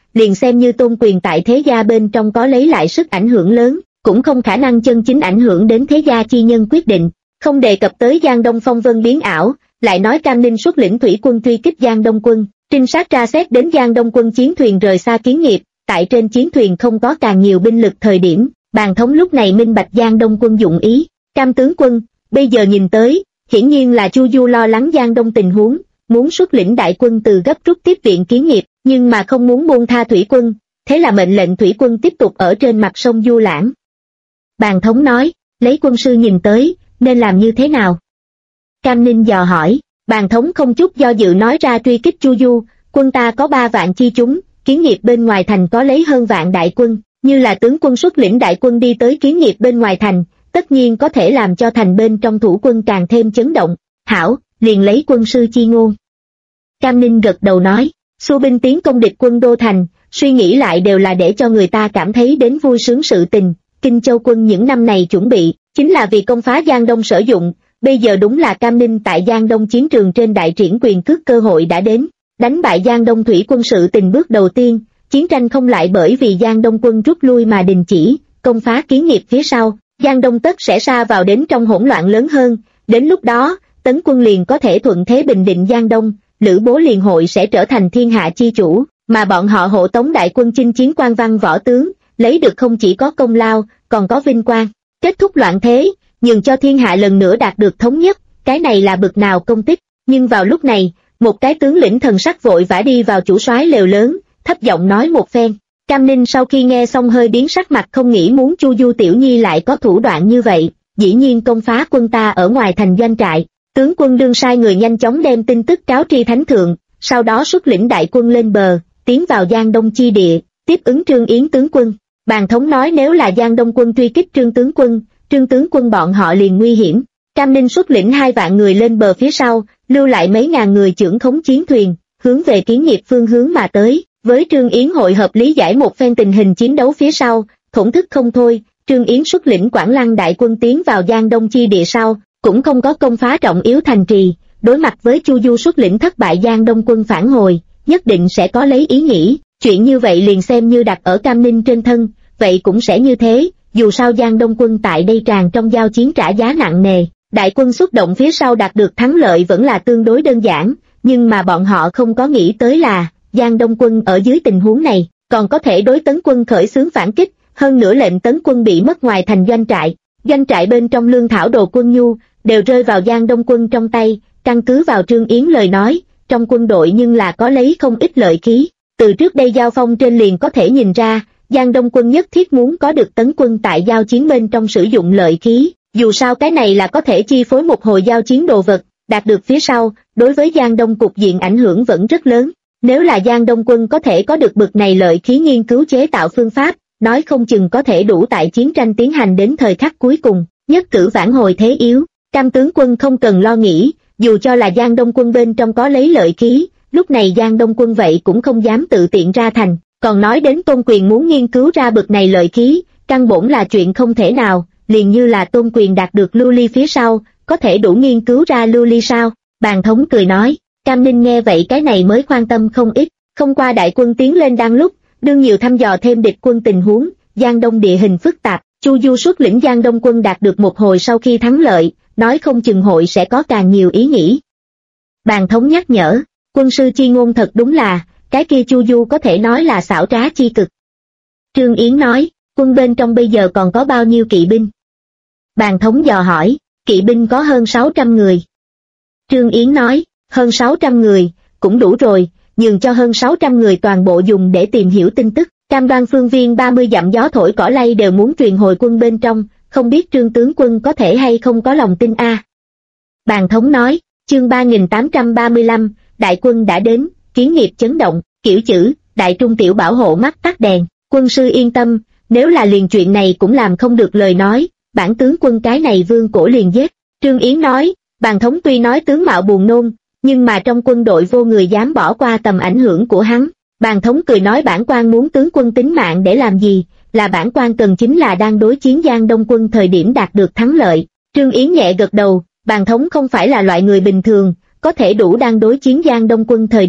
liền xem như tôn quyền tại thế gia bên trong có lấy lại sức ảnh hưởng lớn, cũng không khả năng chân chính ảnh hưởng đến thế gia chi nhân quyết định. Không đề cập tới Giang Đông phong vân biến ảo, lại nói Cam Ninh xuất lĩnh thủy quân truy kích Giang Đông quân, trinh sát tra xét đến Giang Đông quân chiến thuyền rời xa kiến nghiệp, tại trên chiến thuyền không có càng nhiều binh lực thời điểm, Bàn Thống lúc này minh bạch Giang Đông quân dụng ý. Cam tướng quân, bây giờ nhìn tới, hiển nhiên là Chu Du lo lắng Giang Đông tình huống, muốn xuất lĩnh đại quân từ gấp rút tiếp viện kiến nghiệp, nhưng mà không muốn buông tha thủy quân, thế là mệnh lệnh thủy quân tiếp tục ở trên mặt sông du lãng. Bàn Thống nói, lấy quân sư nhìn tới, nên làm như thế nào? Cam Ninh dò hỏi. Bàn Thống không chút do dự nói ra truy kích Chu Du, quân ta có 3 vạn chi chúng, kiến nghiệp bên ngoài thành có lấy hơn vạn đại quân, như là tướng quân xuất lĩnh đại quân đi tới kiến nghiệp bên ngoài thành, tất nhiên có thể làm cho thành bên trong thủ quân càng thêm chấn động. Hảo, liền lấy quân sư chi ngôn. Cam Ninh gật đầu nói, xua binh tiến công địch quân đô thành, suy nghĩ lại đều là để cho người ta cảm thấy đến vui sướng sự tình. Kinh Châu quân những năm này chuẩn bị, chính là vì công phá Giang Đông sử dụng, bây giờ đúng là Cam Ninh tại Giang Đông chiến trường trên đại triển quyền cước cơ hội đã đến. Đánh bại Giang Đông thủy quân sự tình bước đầu tiên, chiến tranh không lại bởi vì Giang Đông quân rút lui mà đình chỉ, công phá kiến nghiệp phía sau, Giang Đông tất sẽ sa vào đến trong hỗn loạn lớn hơn, đến lúc đó, Tấn quân liền có thể thuận thế bình định Giang Đông, Lữ Bố liền hội sẽ trở thành thiên hạ chi chủ, mà bọn họ hộ tống đại quân chinh chiến quan văn võ tướng, lấy được không chỉ có công lao, còn có vinh quang, kết thúc loạn thế, nhường cho thiên hạ lần nữa đạt được thống nhất, cái này là bực nào công tích. Nhưng vào lúc này, một cái tướng lĩnh thần sắc vội vã đi vào chủ soái lều lớn, thấp giọng nói một phen. Cam Ninh sau khi nghe xong hơi biến sắc mặt, không nghĩ muốn Chu Du tiểu nhi lại có thủ đoạn như vậy, dĩ nhiên công phá quân ta ở ngoài thành doanh trại. Tướng quân đương sai người nhanh chóng đem tin tức cáo tri thánh thượng, sau đó xuất lĩnh đại quân lên bờ, tiến vào Giang Đông chi địa, tiếp ứng Trương Yến tướng quân. Bàn Thống nói nếu là Giang Đông quân truy kích Trương tướng quân bọn họ liền nguy hiểm. Cam Ninh xuất lĩnh 2 vạn người lên bờ phía sau, lưu lại mấy ngàn người chưởng khống chiến thuyền, hướng về kiến nghiệp phương hướng mà tới. Với Trương Yến hội hợp lý giải một phen tình hình chiến đấu phía sau, thổn thức không thôi. Trương Yến xuất lĩnh Quảng Lăng đại quân tiến vào Giang Đông chi địa sau, cũng không có công phá trọng yếu thành trì, đối mặt với Chu Du xuất lĩnh thất bại Giang Đông quân phản hồi, nhất định sẽ có lấy ý nghĩ, chuyện như vậy liền xem như đặt ở Cam Ninh trên thân, vậy cũng sẽ như thế, dù sao Giang Đông quân tại đây tràn trong giao chiến trả giá nặng nề, đại quân xuất động phía sau đạt được thắng lợi vẫn là tương đối đơn giản, nhưng mà bọn họ không có nghĩ tới là, Giang Đông quân ở dưới tình huống này, còn có thể đối Tấn quân khởi xướng phản kích, hơn nữa lệnh Tấn quân bị mất ngoài thành doanh trại bên trong lương thảo đồ quân nhu, đều rơi vào Giang Đông quân trong tay. Căn cứ vào Trương Yến lời nói, trong quân đội nhưng là có lấy không ít lợi khí, từ trước đây giao phong trên liền có thể nhìn ra, Giang Đông quân nhất thiết muốn có được Tấn quân tại giao chiến bên trong sử dụng lợi khí, dù sao cái này là có thể chi phối một hồi giao chiến đồ vật, đạt được phía sau, đối với Giang Đông cục diện ảnh hưởng vẫn rất lớn. Nếu là Giang Đông quân có thể có được bực này lợi khí nghiên cứu chế tạo phương pháp, nói không chừng có thể đủ tại chiến tranh tiến hành đến thời khắc cuối cùng, nhất cử vãn hồi thế yếu. Cam tướng quân không cần lo nghĩ, dù cho là Giang Đông quân bên trong có lấy lợi khí, lúc này Giang Đông quân vậy cũng không dám tự tiện ra thành, còn nói đến Tôn Quyền muốn nghiên cứu ra bực này lợi khí, căn bổn là chuyện không thể nào, liền như là Tôn Quyền đạt được lưu ly phía sau, có thể đủ nghiên cứu ra lưu ly sao? Bàn Thống cười nói. Cam Ninh nghe vậy cái này mới quan tâm không ít, không qua đại quân tiến lên đang lúc, đương nhiều thăm dò thêm địch quân tình huống, Giang Đông địa hình phức tạp, Chu Du xuất lĩnh Giang Đông quân đạt được một hồi sau khi thắng lợi, nói không chừng hội sẽ có càng nhiều ý nghĩ. Bàn Thống nhắc nhở, quân sư chi ngôn thật đúng là, cái kia Chu Du có thể nói là xảo trá chi cực. Trương Yến nói, quân bên trong bây giờ còn có bao nhiêu kỵ binh? Bàn Thống dò hỏi, kỵ binh có hơn 600 người. Trương Yến nói, hơn 600 người, cũng đủ rồi, nhường cho hơn 600 người toàn bộ dùng để tìm hiểu tin tức. Cam Đoan phương viên 30 dặm gió thổi cỏ lay đều muốn truyền hồi quân bên trong, không biết Trương tướng quân có thể hay không có lòng tin a. Bàn Thống nói, chương 3835, đại quân đã đến, kiến nghiệp chấn động, kiểu chữ, đại trung tiểu bảo hộ mắt tắt đèn, quân sư yên tâm, nếu là liền chuyện này cũng làm không được lời nói, bản tướng quân cái này vương cổ liền giết. Trương Yến nói, Bàn Thống tuy nói tướng mạo buồn nôn, nhưng mà trong quân đội vô người dám bỏ qua tầm ảnh hưởng của hắn. Bàn Thống cười nói bản quan muốn tướng quân tính mạng để làm gì, là bản quan cần chính là đang đối chiến Giang Đông quân thời điểm đạt được thắng lợi. Trương Yến nhẹ gật đầu, Bàn Thống không phải là loại người bình thường, có thể đủ đang đối chiến Giang Đông quân thời điểm,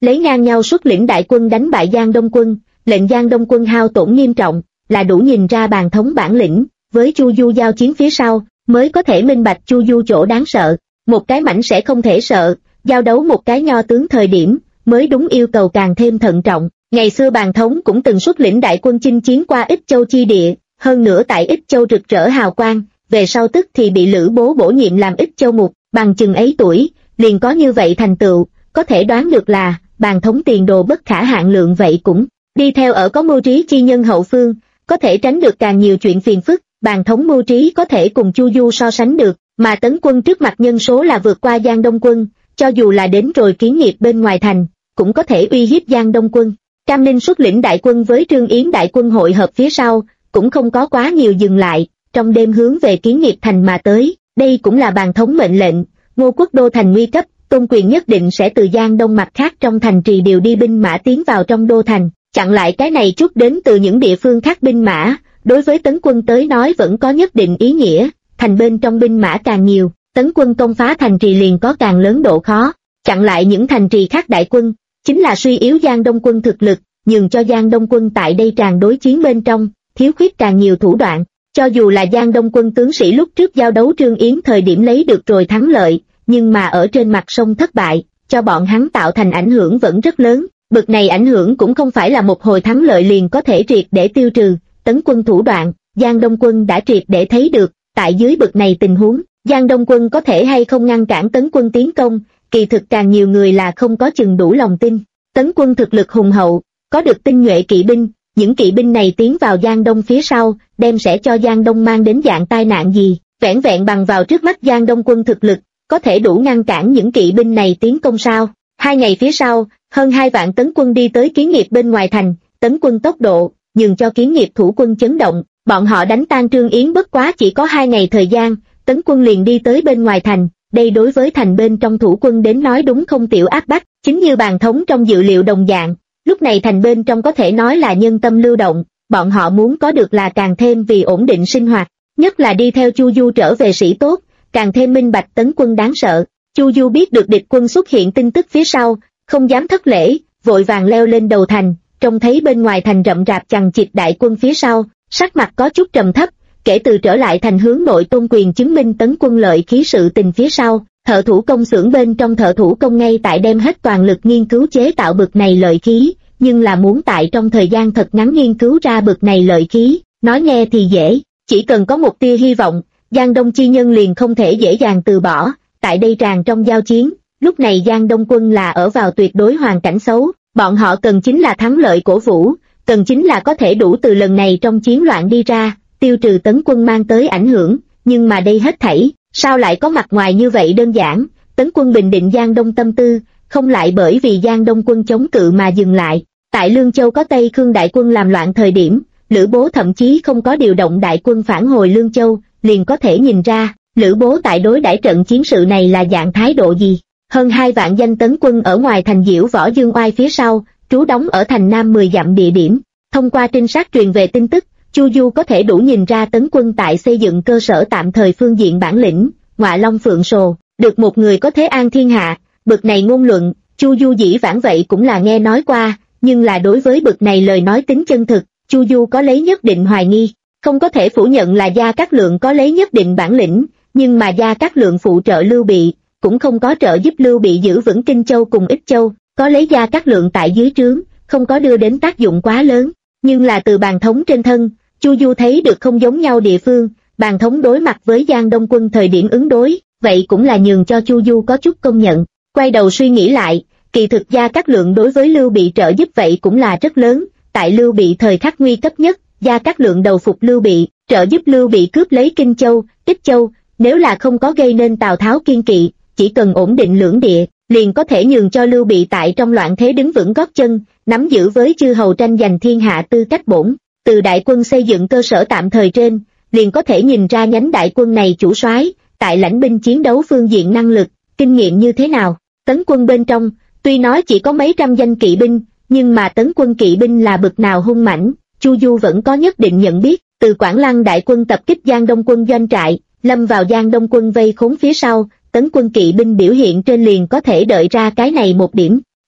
lấy ngang nhau xuất lĩnh đại quân đánh bại Giang Đông quân, lệnh Giang Đông quân hao tổn nghiêm trọng, là đủ nhìn ra bàn thống bản lĩnh, với Chu Du giao chiến phía sau, mới có thể minh bạch Chu Du chỗ đáng sợ, một cái mảnh sẽ không thể sợ, giao đấu một cái nho tướng thời điểm, mới đúng yêu cầu càng thêm thận trọng. Ngày xưa bàn thống cũng từng xuất lĩnh đại quân chinh chiến qua Ích Châu chi địa, hơn nữa tại Ích Châu rực rỡ hào quang, về sau tức thì bị Lữ Bố bổ nhiệm làm Ích Châu mục, bằng chừng ấy tuổi, liền có như vậy thành tựu, có thể đoán được là, bàn thống tiền đồ bất khả hạn lượng vậy cũng, đi theo ở có mưu trí chi nhân hậu phương, có thể tránh được càng nhiều chuyện phiền phức, bàn thống mưu trí có thể cùng Chu Du so sánh được, mà Tấn quân trước mặt nhân số là vượt qua Giang Đông quân, cho dù là đến rồi kiến nghiệp bên ngoài thành, cũng có thể uy hiếp Giang Đông quân. Cam Ninh xuất lĩnh đại quân với Trương Yến đại quân hội hợp phía sau, cũng không có quá nhiều dừng lại, trong đêm hướng về kiến nghiệp thành mà tới, đây cũng là bàn thống mệnh lệnh, Ngô Quốc đô thành nguy cấp, Tôn Quyền nhất định sẽ từ Giang Đông mặt khác trong thành trì điều đi binh mã tiến vào trong đô thành, chặn lại cái này chút đến từ những địa phương khác binh mã, đối với Tấn quân tới nói vẫn có nhất định ý nghĩa, thành bên trong binh mã càng nhiều, Tấn quân công phá thành trì liền có càng lớn độ khó, chặn lại những thành trì khác đại quân, chính là suy yếu Giang Đông quân thực lực, nhường cho Giang Đông quân tại đây tràn đối chiến bên trong, thiếu khuyết càng nhiều thủ đoạn, cho dù là Giang Đông quân tướng sĩ lúc trước giao đấu Trương Yến thời điểm lấy được rồi thắng lợi, nhưng mà ở trên mặt sông thất bại, cho bọn hắn tạo thành ảnh hưởng vẫn rất lớn, bực này ảnh hưởng cũng không phải là một hồi thắng lợi liền có thể triệt để tiêu trừ, Tấn quân thủ đoạn, Giang Đông quân đã triệt để thấy được, tại dưới bực này tình huống, Giang Đông quân có thể hay không ngăn cản Tấn quân tiến công, kỳ thực càng nhiều người là không có chừng đủ lòng tin. Tấn quân thực lực hùng hậu, có được tinh nhuệ kỵ binh, những kỵ binh này tiến vào Giang Đông phía sau, đem sẽ cho Giang Đông mang đến dạng tai nạn gì, vẻn vẹn bằng vào trước mắt Giang Đông quân thực lực, có thể đủ ngăn cản những kỵ binh này tiến công sao. 2 ngày phía sau, hơn 2 vạn Tấn quân đi tới kiến nghiệp bên ngoài thành, Tấn quân tốc độ, nhường cho kiến nghiệp thủ quân chấn động, bọn họ đánh tan Trương Yến bất quá chỉ có 2 ngày thời gian, Tấn quân liền đi tới bên ngoài thành, đây đối với thành bên trong thủ quân đến nói đúng không tiểu áp bách, chính như bàn thống trong dự liệu đồng dạng, lúc này thành bên trong có thể nói là nhân tâm lưu động, bọn họ muốn có được là càng thêm vì ổn định sinh hoạt, nhất là đi theo Chu Du trở về sĩ tốt, càng thêm minh bạch Tấn quân đáng sợ. Chu Du biết được địch quân xuất hiện tin tức phía sau, không dám thất lễ, vội vàng leo lên đầu thành, trông thấy bên ngoài thành rậm rạp chằng chịt đại quân phía sau, sắc mặt có chút trầm thấp, kể từ trở lại thành hướng nội Tôn Quyền chứng minh Tấn quân lợi khí sự tình phía sau, thợ thủ công xưởng bên trong thợ thủ công ngay tại đem hết toàn lực nghiên cứu chế tạo bực này lợi khí, nhưng là muốn tại trong thời gian thật ngắn nghiên cứu ra bực này lợi khí, nói nghe thì dễ, chỉ cần có một tia hy vọng, Giang Đông chi nhân liền không thể dễ dàng từ bỏ, tại đây tràn trong giao chiến, lúc này Giang Đông quân là ở vào tuyệt đối hoàn cảnh xấu, bọn họ cần chính là thắng lợi cổ vũ, cần chính là có thể đủ từ lần này trong chiến loạn đi ra, tiêu trừ Tấn quân mang tới ảnh hưởng, nhưng mà đây hết thảy, sao lại có mặt ngoài như vậy đơn giản, Tấn quân bình định Giang Đông tâm tư, không lại bởi vì Giang Đông quân chống cự mà dừng lại, tại Lương Châu có Tây Khương đại quân làm loạn thời điểm, Lữ Bố thậm chí không có điều động đại quân phản hồi Lương Châu, liền có thể nhìn ra, Lữ Bố tại đối đãi trận chiến sự này là dạng thái độ gì. Hơn 2 vạn danh Tấn quân ở ngoài thành Diễu Võ Dương Oai phía sau, trú đóng ở thành Nam 10 dặm địa điểm, thông qua trinh sát truyền về tin tức, Chu Du có thể đủ nhìn ra Tấn quân tại xây dựng cơ sở tạm thời phương diện bản lĩnh, ngọa long phượng sồ, được một người có thế an thiên hạ, bực này ngôn luận, Chu Du dĩ vãng vậy cũng là nghe nói qua, nhưng là đối với bực này lời nói tính chân thực, Chu Du có lấy nhất định hoài nghi, không có thể phủ nhận là Gia Cát Lượng có lấy nhất định bản lĩnh, nhưng mà Gia Cát Lượng phụ trợ Lưu Bị, cũng không có trợ giúp Lưu Bị giữ vững Kinh Châu cùng Ích Châu, có lấy Gia Cát Lượng tại dưới trướng, không có đưa đến tác dụng quá lớn, nhưng là từ bàn thống trên thân, Chu Du thấy được không giống nhau địa phương, bàn thống đối mặt với Giang Đông quân thời điểm ứng đối, vậy cũng là nhường cho Chu Du có chút công nhận, quay đầu suy nghĩ lại, kỳ thực Gia Cát Lượng đối với Lưu Bị trợ giúp vậy cũng là rất lớn, tại Lưu Bị thời khắc nguy cấp nhất, Gia Cát Lượng đầu phục Lưu Bị, trợ giúp Lưu Bị cướp lấy Kinh Châu, Ích Châu, nếu là không có gây nên Tào Tháo kiên kỵ, chỉ cần ổn định lưỡng địa, liền có thể nhường cho Lưu Bị tại trong loạn thế đứng vững gót chân, nắm giữ với chư hầu tranh giành thiên hạ tư cách bổn. Từ đại quân xây dựng cơ sở tạm thời trên, liền có thể nhìn ra nhánh đại quân này chủ soái tại lãnh binh chiến đấu phương diện năng lực, kinh nghiệm như thế nào. Tấn quân bên trong, tuy nói chỉ có mấy trăm danh kỵ binh, nhưng mà Tấn quân kỵ binh là bực nào hung mãnh, Chu Du vẫn có nhất định nhận biết. Từ Quảng Lăng đại quân tập kích Giang Đông quân doanh trại, lâm vào Giang Đông quân vây khốn phía sau, Tấn quân kỵ binh biểu hiện trên liền có thể đợi ra cái này một điểm.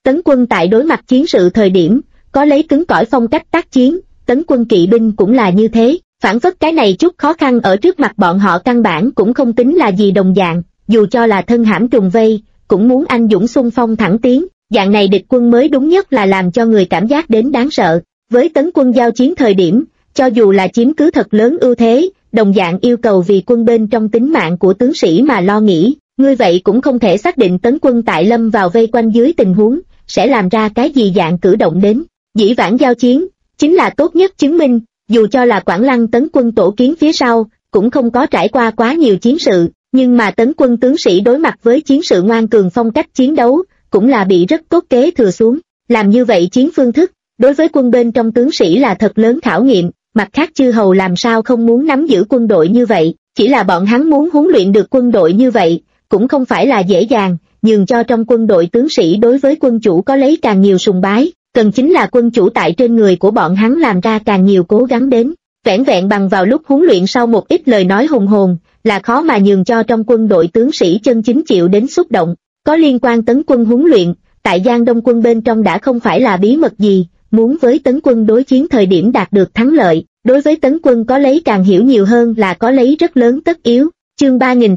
Tấn quân tại đối mặt chiến sự thời điểm, có lấy cứng cỏi phong cách tác chiến, tấn quân kỵ binh cũng là như thế, phản phất cái này chút khó khăn ở trước mặt bọn họ căn bản cũng không tính là gì đồng dạng, dù cho là thân hãm trùng vây, cũng muốn anh dũng xung phong thẳng tiến, dạng này địch quân mới đúng nhất là làm cho người cảm giác đến đáng sợ. Với tấn quân giao chiến thời điểm, cho dù là chiếm cứ thật lớn ưu thế, đồng dạng yêu cầu vì quân bên trong tính mạng của tướng sĩ mà lo nghĩ, ngươi vậy cũng không thể xác định tấn quân tại lâm vào vây quanh dưới tình huống, sẽ làm ra cái gì dạng cử động đến. Dĩ vãng giao chiến, chính là tốt nhất chứng minh, dù cho là Quảng Lăng tấn quân tổ kiến phía sau, cũng không có trải qua quá nhiều chiến sự, nhưng mà tấn quân tướng sĩ đối mặt với chiến sự ngoan cường phong cách chiến đấu, cũng là bị rất tốt kế thừa xuống. Làm như vậy chiến phương thức, đối với quân bên trong tướng sĩ là thật lớn khảo nghiệm, mặt khác chư hầu làm sao không muốn nắm giữ quân đội như vậy, chỉ là bọn hắn muốn huấn luyện được quân đội như vậy, cũng không phải là dễ dàng, nhường cho trong quân đội tướng sĩ đối với quân chủ có lấy càng nhiều sùng bái, cần chính là quân chủ tại trên người của bọn hắn làm ra càng nhiều cố gắng đến. Vẻn vẹn bằng vào lúc huấn luyện sau một ít lời nói hùng hồn, là khó mà nhường cho trong quân đội tướng sĩ chân chính chịu đến xúc động. Có liên quan tấn quân huấn luyện, tại Giang Đông quân bên trong đã không phải là bí mật gì, muốn với tấn quân đối chiến thời điểm đạt được thắng lợi, đối với tấn quân có lấy càng hiểu nhiều hơn là có lấy rất lớn tất yếu. Chương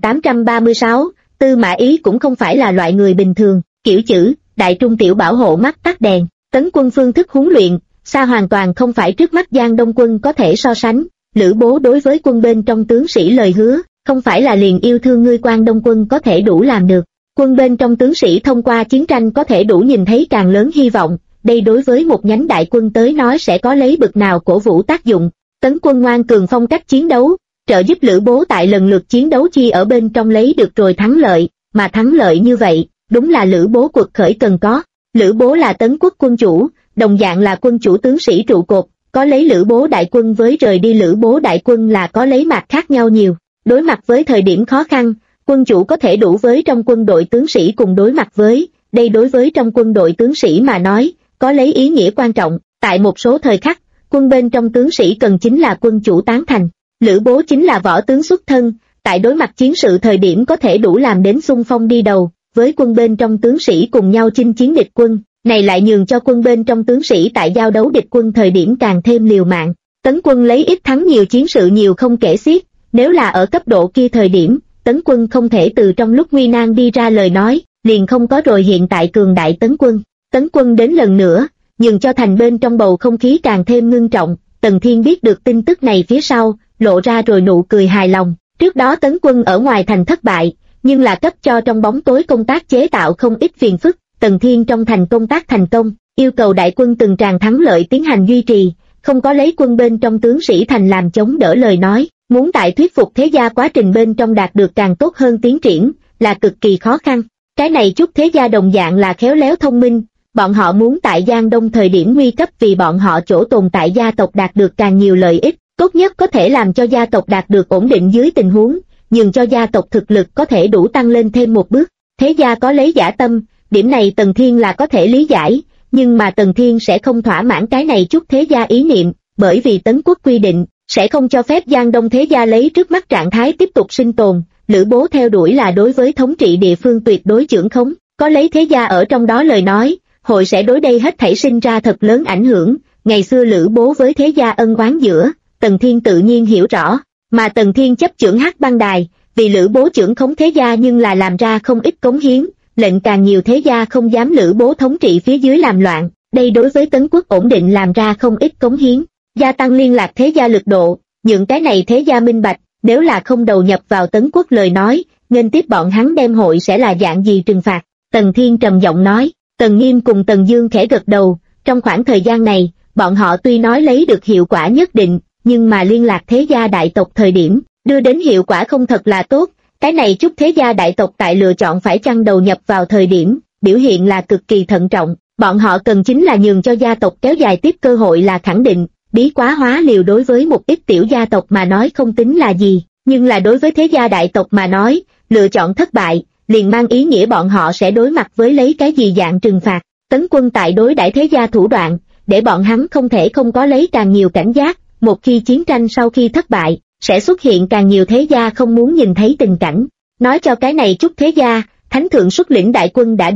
3836, Tư Mã Ý cũng không phải là loại người bình thường, kiểu chữ, đại trung tiểu bảo hộ mắt tắt đèn, tấn quân phương thức huấn luyện, xa hoàn toàn không phải trước mắt Giang Đông quân có thể so sánh. Lữ Bố đối với quân bên trong tướng sĩ lời hứa, không phải là liền yêu thương ngươi Quan Đông quân có thể đủ làm được. Quân bên trong tướng sĩ thông qua chiến tranh có thể đủ nhìn thấy càng lớn hy vọng, đây đối với một nhánh đại quân tới nói sẽ có lấy bực nào cổ vũ tác dụng. Tấn quân ngoan cường phong cách chiến đấu, trợ giúp Lữ Bố tại lần lượt chiến đấu chi ở bên trong lấy được rồi thắng lợi, mà thắng lợi như vậy, đúng là Lữ Bố quật khởi cần có. Lữ Bố là Tấn quốc quân chủ, đồng dạng là quân chủ tướng sĩ trụ cột, có lấy Lữ Bố đại quân với rời đi Lữ Bố đại quân là có lấy mặt khác nhau nhiều. Đối mặt với thời điểm khó khăn, quân chủ có thể đủ với trong quân đội tướng sĩ cùng đối mặt với, đây đối với trong quân đội tướng sĩ mà nói, có lấy ý nghĩa quan trọng. Tại một số thời khắc, quân bên trong tướng sĩ cần chính là quân chủ tán thành. Lữ Bố chính là võ tướng xuất thân, tại đối mặt chiến sự thời điểm có thể đủ làm đến xung phong đi đầu, với quân bên trong tướng sĩ cùng nhau chinh chiến địch quân, này lại nhường cho quân bên trong tướng sĩ tại giao đấu địch quân thời điểm càng thêm liều mạng. Tấn quân lấy ít thắng nhiều chiến sự nhiều không kể xiết, nếu là ở cấp độ kia thời điểm, Tấn quân không thể từ trong lúc nguy nan đi ra lời nói, liền không có rồi hiện tại cường đại Tấn quân. Tấn quân đến lần nữa, nhường cho thành bên trong bầu không khí càng thêm ngưng trọng. Tần Thiên biết được tin tức này phía sau, lộ ra rồi nụ cười hài lòng. Trước đó Tấn quân ở ngoài thành thất bại, nhưng là cấp cho trong bóng tối công tác chế tạo không ít phiền phức. Tần Thiên trong thành công tác thành công, yêu cầu đại quân từng tràng thắng lợi tiến hành duy trì, không có lấy quân bên trong tướng sĩ thành làm chống đỡ lời nói, muốn tại thuyết phục thế gia quá trình bên trong đạt được càng tốt hơn tiến triển, là cực kỳ khó khăn. Cái này chút thế gia đồng dạng là khéo léo thông minh, bọn họ muốn tại Giang Đông thời điểm nguy cấp vì bọn họ chỗ tồn tại gia tộc đạt được càng nhiều lợi ích, tốt nhất có thể làm cho gia tộc đạt được ổn định dưới tình huống, nhường cho gia tộc thực lực có thể đủ tăng lên thêm một bước. Thế gia có lấy dã tâm, điểm này Tần Thiên là có thể lý giải, nhưng mà Tần Thiên sẽ không thỏa mãn cái này chút thế gia ý niệm, bởi vì Tấn quốc quy định, sẽ không cho phép Giang Đông thế gia lấy trước mắt trạng thái tiếp tục sinh tồn. Lữ Bố theo đuổi là đối với thống trị địa phương tuyệt đối chưởng khống, có lấy thế gia ở trong đó lời nói, hội sẽ đối đây hết thảy sinh ra thật lớn ảnh hưởng. Ngày xưa Lữ Bố với thế gia ân oán giữa, Tần Thiên tự nhiên hiểu rõ, mà Tần Thiên chấp chưởng Hắc Băng Đài, vì Lữ Bố chưởng khống thế gia nhưng là làm ra không ít cống hiến, lệnh càng nhiều thế gia không dám Lữ Bố thống trị phía dưới làm loạn, đây đối với Tấn quốc ổn định làm ra không ít cống hiến, gia tăng liên lạc thế gia lực độ, những cái này thế gia minh bạch, nếu là không đầu nhập vào Tấn quốc lời nói, nên tiếp bọn hắn đem hội sẽ là dạng gì trừng phạt. Tần Thiên trầm giọng nói. Tần Nghiêm cùng Tần Dương khẽ gật đầu, trong khoảng thời gian này, bọn họ tuy nói lấy được hiệu quả nhất định, nhưng mà liên lạc thế gia đại tộc thời điểm, đưa đến hiệu quả không thật là tốt, cái này chút thế gia đại tộc tại lựa chọn phải chăng đầu nhập vào thời điểm, biểu hiện là cực kỳ thận trọng, bọn họ cần chính là nhường cho gia tộc kéo dài tiếp cơ hội là khẳng định, bí quá hóa liều đối với một ít tiểu gia tộc mà nói không tính là gì, nhưng là đối với thế gia đại tộc mà nói, lựa chọn thất bại, liền mang ý nghĩa bọn họ sẽ đối mặt với lấy cái gì dạng trừng phạt. Tấn quân tại đối đãi thế gia thủ đoạn, để bọn hắn không thể không có lấy càng nhiều cảnh giác, một khi chiến tranh sau khi thất bại, sẽ xuất hiện càng nhiều thế gia không muốn nhìn thấy tình cảnh. Nói cho cái này chút thế gia, thánh thượng xuất lĩnh đại quân đã đến,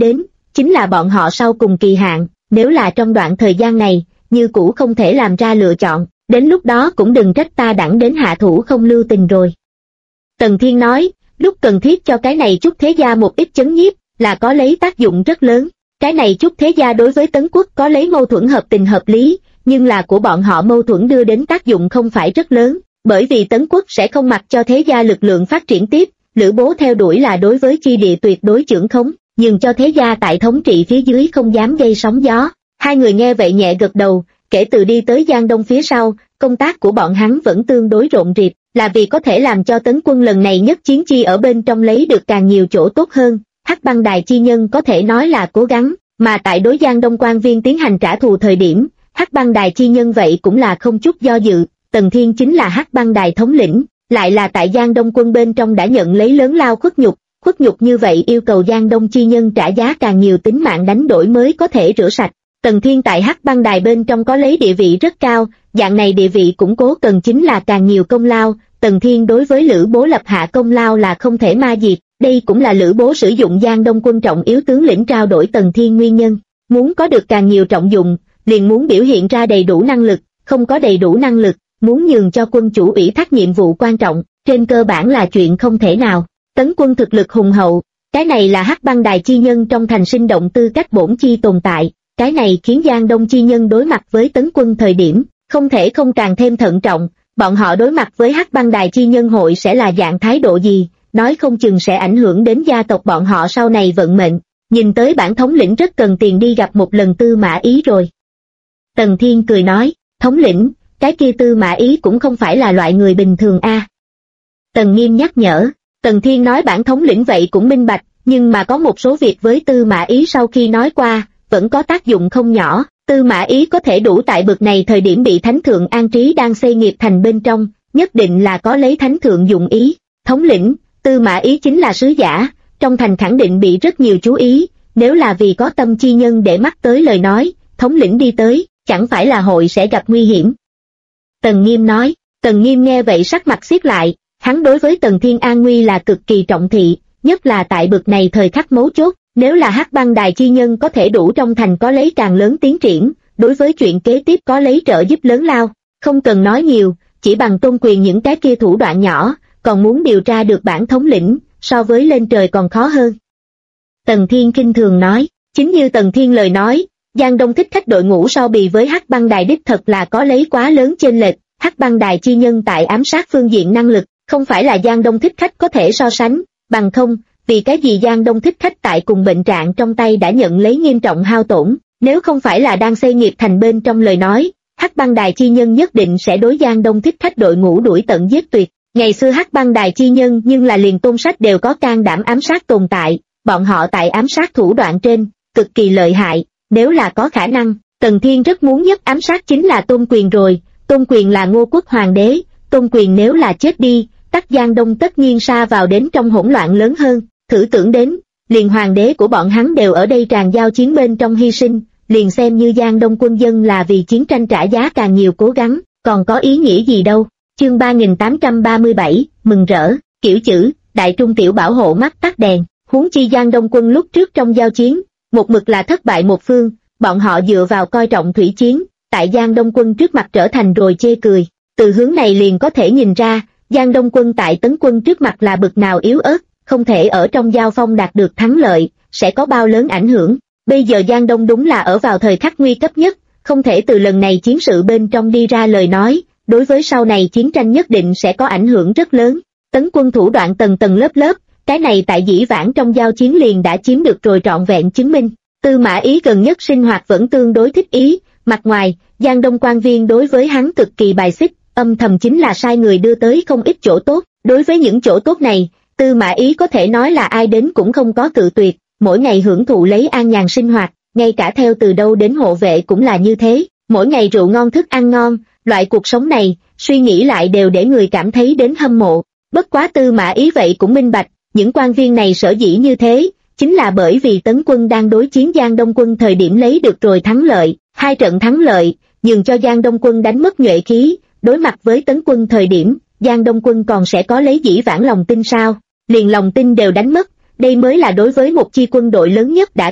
chính là bọn họ sau cùng kỳ hạn, nếu là trong đoạn thời gian này, như cũ không thể làm ra lựa chọn, đến lúc đó cũng đừng trách ta đẳng đến hạ thủ không lưu tình rồi. Tần Thiên nói, lúc cần thiết cho cái này chút thế gia một ít chấn nhiếp, là có lấy tác dụng rất lớn. Cái này chút thế gia đối với Tấn Quốc có lấy mâu thuẫn hợp tình hợp lý, nhưng là của bọn họ mâu thuẫn đưa đến tác dụng không phải rất lớn, bởi vì Tấn Quốc sẽ không mặc cho thế gia lực lượng phát triển tiếp, Lữ Bố theo đuổi là đối với chi địa tuyệt đối chưởng khống, nhường cho thế gia tại thống trị phía dưới không dám gây sóng gió. Hai người nghe vậy nhẹ gật đầu, kể từ đi tới Giang Đông phía sau, công tác của bọn hắn vẫn tương đối rộn rịp, là vì có thể làm cho Tấn Quân lần này nhất chiến chi ở bên trong lấy được càng nhiều chỗ tốt hơn. Hắc Băng Đài chi nhân có thể nói là cố gắng, mà tại đối Giang Đông quan viên tiến hành trả thù thời điểm, Hắc Băng Đài chi nhân vậy cũng là không chút do dự. Tần Thiên chính là Hắc Băng Đài thống lĩnh, lại là tại Giang Đông quân bên trong đã nhận lấy lớn lao khuất nhục như vậy yêu cầu Giang Đông chi nhân trả giá càng nhiều tính mạng đánh đổi mới có thể rửa sạch. Tần Thiên tại Hắc Băng Đài bên trong có lấy địa vị rất cao, dạng này địa vị củng cố cần chính là càng nhiều công lao. Tần Thiên đối với Lữ Bố lập hạ công lao là không thể ma diệt, đây cũng là Lữ Bố sử dụng Giang Đông quân trọng yếu tướng lĩnh trao đổi Tần Thiên nguyên nhân. Muốn có được càng nhiều trọng dụng, liền muốn biểu hiện ra đầy đủ năng lực, không có đầy đủ năng lực, muốn nhường cho quân chủ ủy thác nhiệm vụ quan trọng, trên cơ bản là chuyện không thể nào. Tấn Quân thực lực hùng hậu, cái này là Hắc Băng Đài chi nhân trong thành sinh động tư cách bổn chi tồn tại, cái này khiến Giang Đông chi nhân đối mặt với Tấn Quân thời điểm, không thể không càng thêm thận trọng, bọn họ đối mặt với Hắc Băng Đài chi nhân hội sẽ là dạng thái độ gì, nói không chừng sẽ ảnh hưởng đến gia tộc bọn họ sau này vận mệnh. Nhìn tới bản thống lĩnh rất cần tiền đi gặp một lần Tư Mã Ý rồi. Tần Thiên cười nói, thống lĩnh, cái kia Tư Mã Ý cũng không phải là loại người bình thường a. Tần Nghiêm nhắc nhở, Tần Thiên nói bản thống lĩnh vậy cũng minh bạch, nhưng mà có một số việc với Tư Mã Ý sau khi nói qua, vẫn có tác dụng không nhỏ. Tư Mã Ý có thể đủ tại bực này thời điểm bị Thánh Thượng an trí đang xây nghiệp thành bên trong, nhất định là có lấy Thánh Thượng dụng ý. Thống lĩnh, Tư Mã Ý chính là sứ giả, trong thành khẳng định bị rất nhiều chú ý, nếu là vì có tâm chi nhân để mắt tới lời nói, thống lĩnh đi tới, chẳng phải là hội sẽ gặp nguy hiểm. Tần Nghiêm nói, Tần Nghiêm nghe vậy sắc mặt xiết lại, hắn đối với Tần Thiên an nguy là cực kỳ trọng thị, nhất là tại bực này thời khắc mấu chốt, nếu là Hắc Băng Đài chi nhân có thể đủ trong thành có lấy càng lớn tiến triển, đối với chuyện kế tiếp có lấy trợ giúp lớn lao, không cần nói nhiều, chỉ bằng tôn quyền những cái kia thủ đoạn nhỏ, còn muốn điều tra được bản thống lĩnh, so với lên trời còn khó hơn. Tần Thiên kinh thường nói, chính như Tần Thiên lời nói, Giang Đông thích khách đội ngũ so bì với Hắc Băng Đài đích thật là có lấy quá lớn chênh lệch, Hắc Băng Đài chi nhân tại ám sát phương diện năng lực, không phải là Giang Đông thích khách có thể so sánh, bằng không, vì cái gì Giang Đông thích khách tại cùng bệnh trạng trong tay đã nhận lấy nghiêm trọng hao tổn, nếu không phải là đang xây nghiệp thành bên trong lời nói, Hắc Băng Đài chi nhân nhất định sẽ đối Giang Đông thích khách đội ngũ đuổi tận giết tuyệt. Ngày xưa Hắc Băng Đài chi nhân nhưng là liền Tôn Sách đều có can đảm ám sát tồn tại, bọn họ tại ám sát thủ đoạn trên, cực kỳ lợi hại, nếu là có khả năng, Tần Thiên rất muốn nhất ám sát chính là Tôn Quyền rồi, Tôn Quyền là Ngô Quốc Hoàng đế, Tôn Quyền nếu là chết đi, Tắc Giang Đông tất nhiên sa vào đến trong hỗn loạn lớn hơn, thử tưởng đến, liền hoàng đế của bọn hắn đều ở đây tràn giao chiến bên trong hy sinh, liền xem như Giang Đông quân dân là vì chiến tranh trả giá càng nhiều cố gắng, còn có ý nghĩa gì đâu. Chương 3837, mừng rỡ, kiểu chữ, đại trung tiểu bảo hộ mắt tắt đèn, huống chi Giang Đông quân lúc trước trong giao chiến, một mực là thất bại một phương, bọn họ dựa vào coi trọng thủy chiến, tại Giang Đông quân trước mặt trở thành rồi chê cười, từ hướng này liền có thể nhìn ra, Giang Đông quân tại Tấn quân trước mặt là bực nào yếu ớt, không thể ở trong giao phong đạt được thắng lợi, sẽ có bao lớn ảnh hưởng. Bây giờ Giang Đông đúng là ở vào thời khắc nguy cấp nhất, không thể từ lần này chiến sự bên trong đi ra lời nói, đối với sau này chiến tranh nhất định sẽ có ảnh hưởng rất lớn. Tấn quân thủ đoạn tầng tầng lớp lớp, cái này tại dĩ vãng trong giao chiến liền đã chiếm được rồi trọn vẹn chứng minh. Tư Mã Ý gần nhất sinh hoạt vẫn tương đối thích ý, mặt ngoài, Giang Đông quan viên đối với hắn cực kỳ bài xích, âm thầm chính là sai người đưa tới không ít chỗ tốt, đối với những chỗ tốt này, Tư Mã Ý có thể nói là ai đến cũng không có cự tuyệt, mỗi ngày hưởng thụ lấy an nhàn sinh hoạt, ngay cả theo từ đâu đến hộ vệ cũng là như thế, mỗi ngày rượu ngon thức ăn ngon, loại cuộc sống này, suy nghĩ lại đều để người cảm thấy đến hâm mộ. Bất quá Tư Mã Ý vậy cũng minh bạch, những quan viên này sở dĩ như thế, chính là bởi vì Tấn quân đang đối chiến Giang Đông quân thời điểm lấy được rồi thắng lợi, hai trận thắng lợi, nhường cho Giang Đông quân đánh mất nhuệ khí, đối mặt với Tấn quân thời điểm, Giang Đông quân còn sẽ có lấy dĩ vãng lòng tin sao, liền lòng tin đều đánh mất, đây mới là đối với một chi quân đội lớn nhất đả kích,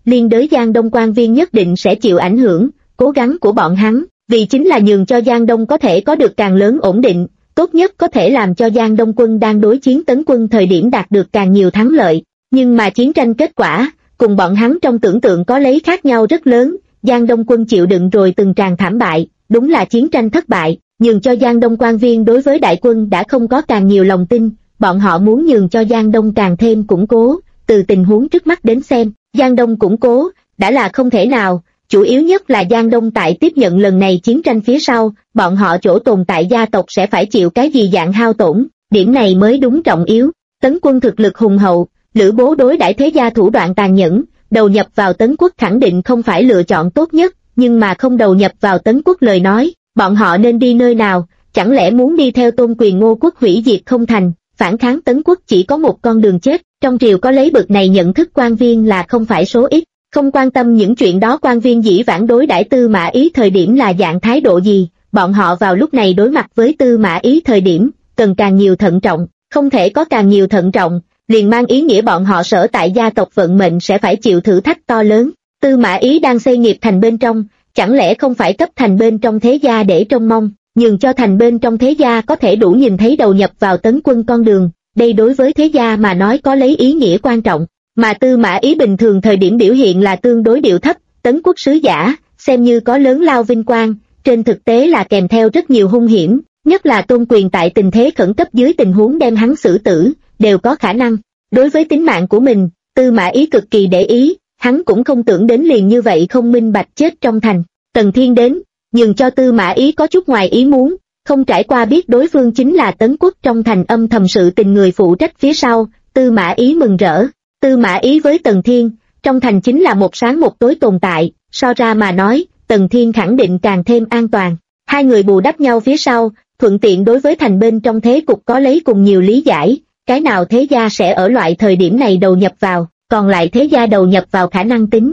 liên đới Giang Đông quan viên nhất định sẽ chịu ảnh hưởng, cố gắng của bọn hắn, vì chính là nhường cho Giang Đông có thể có được càng lớn ổn định, tốt nhất có thể làm cho Giang Đông quân đang đối chiến Tấn quân thời điểm đạt được càng nhiều thắng lợi. Nhưng mà chiến tranh kết quả, cùng bọn hắn trong tưởng tượng có lấy khác nhau rất lớn, Giang Đông quân chịu đựng rồi từng tràng thảm bại, đúng là chiến tranh thất bại, nhường cho Giang Đông quan viên đối với đại quân đã không có càng nhiều lòng tin, bọn họ muốn nhường cho Giang Đông càng thêm củng cố, từ tình huống trước mắt đến xem, Giang Đông củng cố, đã là không thể nào, chủ yếu nhất là Giang Đông tại tiếp nhận lần này chiến tranh phía sau, bọn họ chỗ tồn tại gia tộc sẽ phải chịu cái gì dạng hao tổn, điểm này mới đúng trọng yếu. Tấn quân thực lực hùng hậu, Lữ Bố đối đãi thế gia thủ đoạn tàn nhẫn, đầu nhập vào Tấn quốc khẳng định không phải lựa chọn tốt nhất, nhưng mà không đầu nhập vào Tấn quốc lời nói, bọn họ nên đi nơi nào, chẳng lẽ muốn đi theo Tôn Quyền Ngô quốc hủy diệt không thành, phản kháng Tấn quốc chỉ có một con đường chết, trong triều có lấy bực này nhận thức quan viên là không phải số ít, không quan tâm những chuyện đó quan viên dĩ vãng đối đãi Tư Mã Ý thời điểm là dạng thái độ gì, bọn họ vào lúc này đối mặt với Tư Mã Ý thời điểm, cần càng nhiều thận trọng, không thể có càng nhiều thận trọng, liền mang ý nghĩa bọn họ sở tại gia tộc vận mệnh sẽ phải chịu thử thách to lớn. Tư Mã Ý đang xây nghiệp thành bên trong, chẳng lẽ không phải cấp thành bên trong thế gia để trông mong, nhường cho thành bên trong thế gia có thể đủ nhìn thấy đầu nhập vào Tấn quân con đường, đây đối với thế gia mà nói có lấy ý nghĩa quan trọng, mà Tư Mã Ý bình thường thời điểm biểu hiện là tương đối điệu thấp, Tấn quốc sứ giả, xem như có lớn lao vinh quang, trên thực tế là kèm theo rất nhiều hung hiểm, nhất là Tôn Quyền tại tình thế khẩn cấp dưới tình huống đem hắn xử tử, đều có khả năng. Đối với tính mạng của mình, Tư Mã Ý cực kỳ để ý, hắn cũng không tưởng đến liền như vậy không minh bạch chết trong thành. Tần Thiên đến, nhường cho Tư Mã Ý có chút ngoài ý muốn, không trải qua biết đối phương chính là Tấn quốc trong thành âm thầm sự tình người phụ trách phía sau, Tư Mã Ý mừng rỡ. Tư Mã Ý với Tần Thiên, trong thành chính là một sáng một tối tồn tại, so ra mà nói, Tần Thiên khẳng định càng thêm an toàn. Hai người bù đắp nhau phía sau, thuận tiện đối với thành bên trong thế cục có lấy cùng nhiều lý giải, cái nào thế gia sẽ ở loại thời điểm này đầu nhập vào, còn lại thế gia đầu nhập vào khả năng tính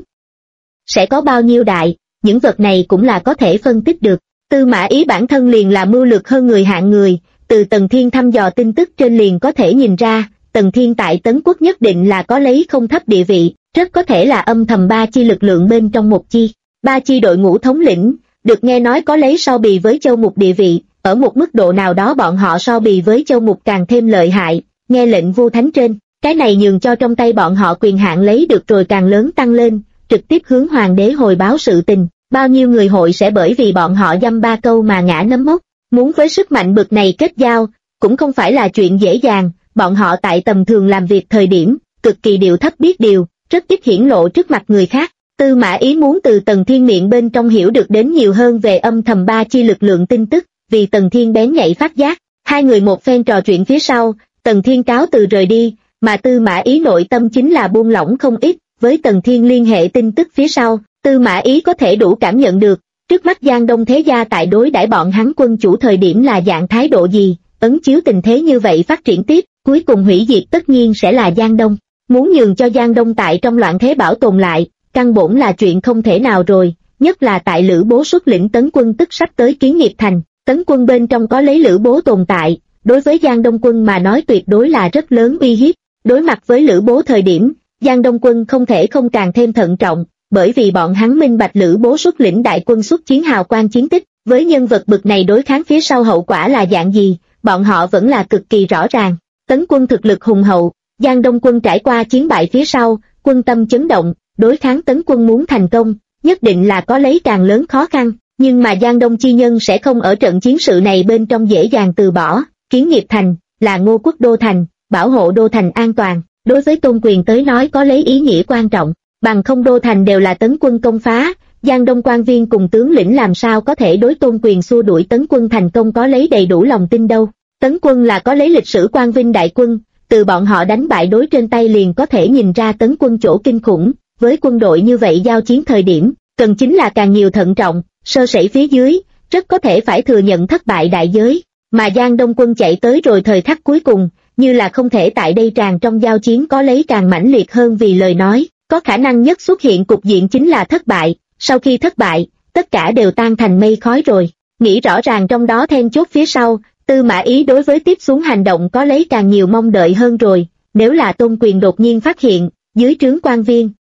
sẽ có bao nhiêu đại, những vật này cũng là có thể phân tích được. Tư Mã Ý bản thân liền là mưu lược hơn người hạng người, từ Tần Thiên thăm dò tin tức trên liền có thể nhìn ra, Tần Thiên tại Tấn quốc nhất định là có lấy không thấp địa vị, rất có thể là âm thầm ba chi lực lượng bên trong một chi. Ba chi đội ngũ thống lĩnh, được nghe nói có lấy so bì với Châu Mục địa vị, ở một mức độ nào đó bọn họ so bì với Châu Mục càng thêm lợi hại, nghe lệnh vua thánh trên, cái này nhường cho trong tay bọn họ quyền hạn lấy được rồi càng lớn tăng lên, trực tiếp hướng hoàng đế hồi báo sự tình, bao nhiêu người hội sẽ bởi vì bọn họ dăm ba câu mà ngã nấm mốc, muốn với sức mạnh bực này kết giao, cũng không phải là chuyện dễ dàng, bọn họ tại tầm thường làm việc thời điểm, cực kỳ điệu thấp biết điều, rất ít hiển lộ trước mặt người khác. Tư Mã Ý muốn từ Tần Thiên miệng bên trong hiểu được đến nhiều hơn về âm thầm ba chi lực lượng tin tức, vì Tần Thiên bén nhạy phát giác, hai người một phen trò chuyện phía sau, Tần Thiên cáo từ rời đi, mà Tư Mã Ý nội tâm chính là buông lỏng không ít, với Tần Thiên liên hệ tin tức phía sau, Tư Mã Ý có thể đủ cảm nhận được, trước mắt Giang Đông thế gia tại đối đãi bọn hắn quân chủ thời điểm là dạng thái độ gì, ấn chiếu tình thế như vậy phát triển tiếp, cuối cùng hủy diệt tất nhiên sẽ là Giang Đông, muốn nhường cho Giang Đông tại trong loạn thế bảo tồn lại, căn bổn là chuyện không thể nào rồi, nhất là tại Lữ Bố xuất lĩnh Tấn quân tức sắp tới Kiến Nghiệp thành, Tấn quân bên trong có lấy Lữ Bố tồn tại, đối với Giang Đông quân mà nói tuyệt đối là rất lớn uy hiếp, đối mặt với Lữ Bố thời điểm, Giang Đông quân không thể không càng thêm thận trọng, bởi vì bọn hắn minh bạch Lữ Bố xuất lĩnh đại quân xuất chiến hào quang chiến tích, với nhân vật bực này đối kháng phía sau hậu quả là dạng gì, bọn họ vẫn là cực kỳ rõ ràng. Tấn quân thực lực hùng hậu, Giang Đông quân trải qua chiến bại phía sau, quân tâm chấn động, đối kháng Tấn quân muốn thành công, nhất định là có lấy càng lớn khó khăn, nhưng mà Giang Đông chi nhân sẽ không ở trận chiến sự này bên trong dễ dàng từ bỏ. Kiến Nghiệp thành là Ngô quốc đô thành, bảo hộ đô thành an toàn, đối với Tôn Quyền tới nói có lấy ý nghĩa quan trọng, bằng không đô thành đều là Tấn quân công phá, Giang Đông quan viên cùng tướng lĩnh làm sao có thể đối Tôn Quyền xua đuổi Tấn quân thành công có lấy đầy đủ lòng tin đâu. Tấn quân là có lấy lịch sử quang vinh đại quân, từ bọn họ đánh bại đối trên tay liền có thể nhìn ra Tấn quân chỗ kinh khủng, với quân đội như vậy giao chiến thời điểm, cần chính là càng nhiều thận trọng, sơ sẩy phía dưới, rất có thể phải thừa nhận thất bại đại giới, mà Giang Đông quân chạy tới rồi thời khắc cuối cùng, như là không thể tại đây tràn trong giao chiến có lấy càng mãnh liệt hơn vì lời nói, có khả năng nhất xuất hiện cục diện chính là thất bại, sau khi thất bại, tất cả đều tan thành mây khói rồi, nghĩ rõ ràng trong đó then chốt phía sau, Tư Mã Ý đối với tiếp xuống hành động có lấy càng nhiều mong đợi hơn rồi, nếu là Tôn Quyền đột nhiên phát hiện, dưới trướng quan viên,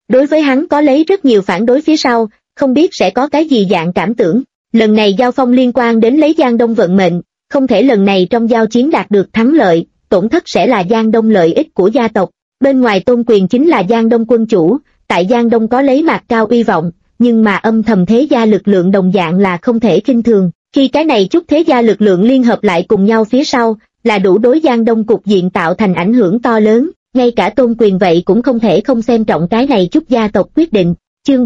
Đối với hắn có lấy rất nhiều phản đối phía sau, không biết sẽ có cái gì dạng cảm tưởng. Lần này giao phong liên quan đến lấy Giang Đông vận mệnh, không thể lần này trong giao chiến đạt được thắng lợi, tổn thất sẽ là Giang Đông lợi ích của gia tộc. Bên ngoài Tôn Quyền chính là Giang Đông quân chủ, tại Giang Đông có lấy Mạc Cao uy vọng, nhưng mà âm thầm thế gia lực lượng đồng dạng là không thể khinh thường. Khi cái này chút thế gia lực lượng liên hợp lại cùng nhau phía sau, là đủ đối Giang Đông cục diện tạo thành ảnh hưởng to lớn, ngay cả Tôn Quyền vậy cũng không thể không xem trọng cái này chút gia tộc quyết định. Chương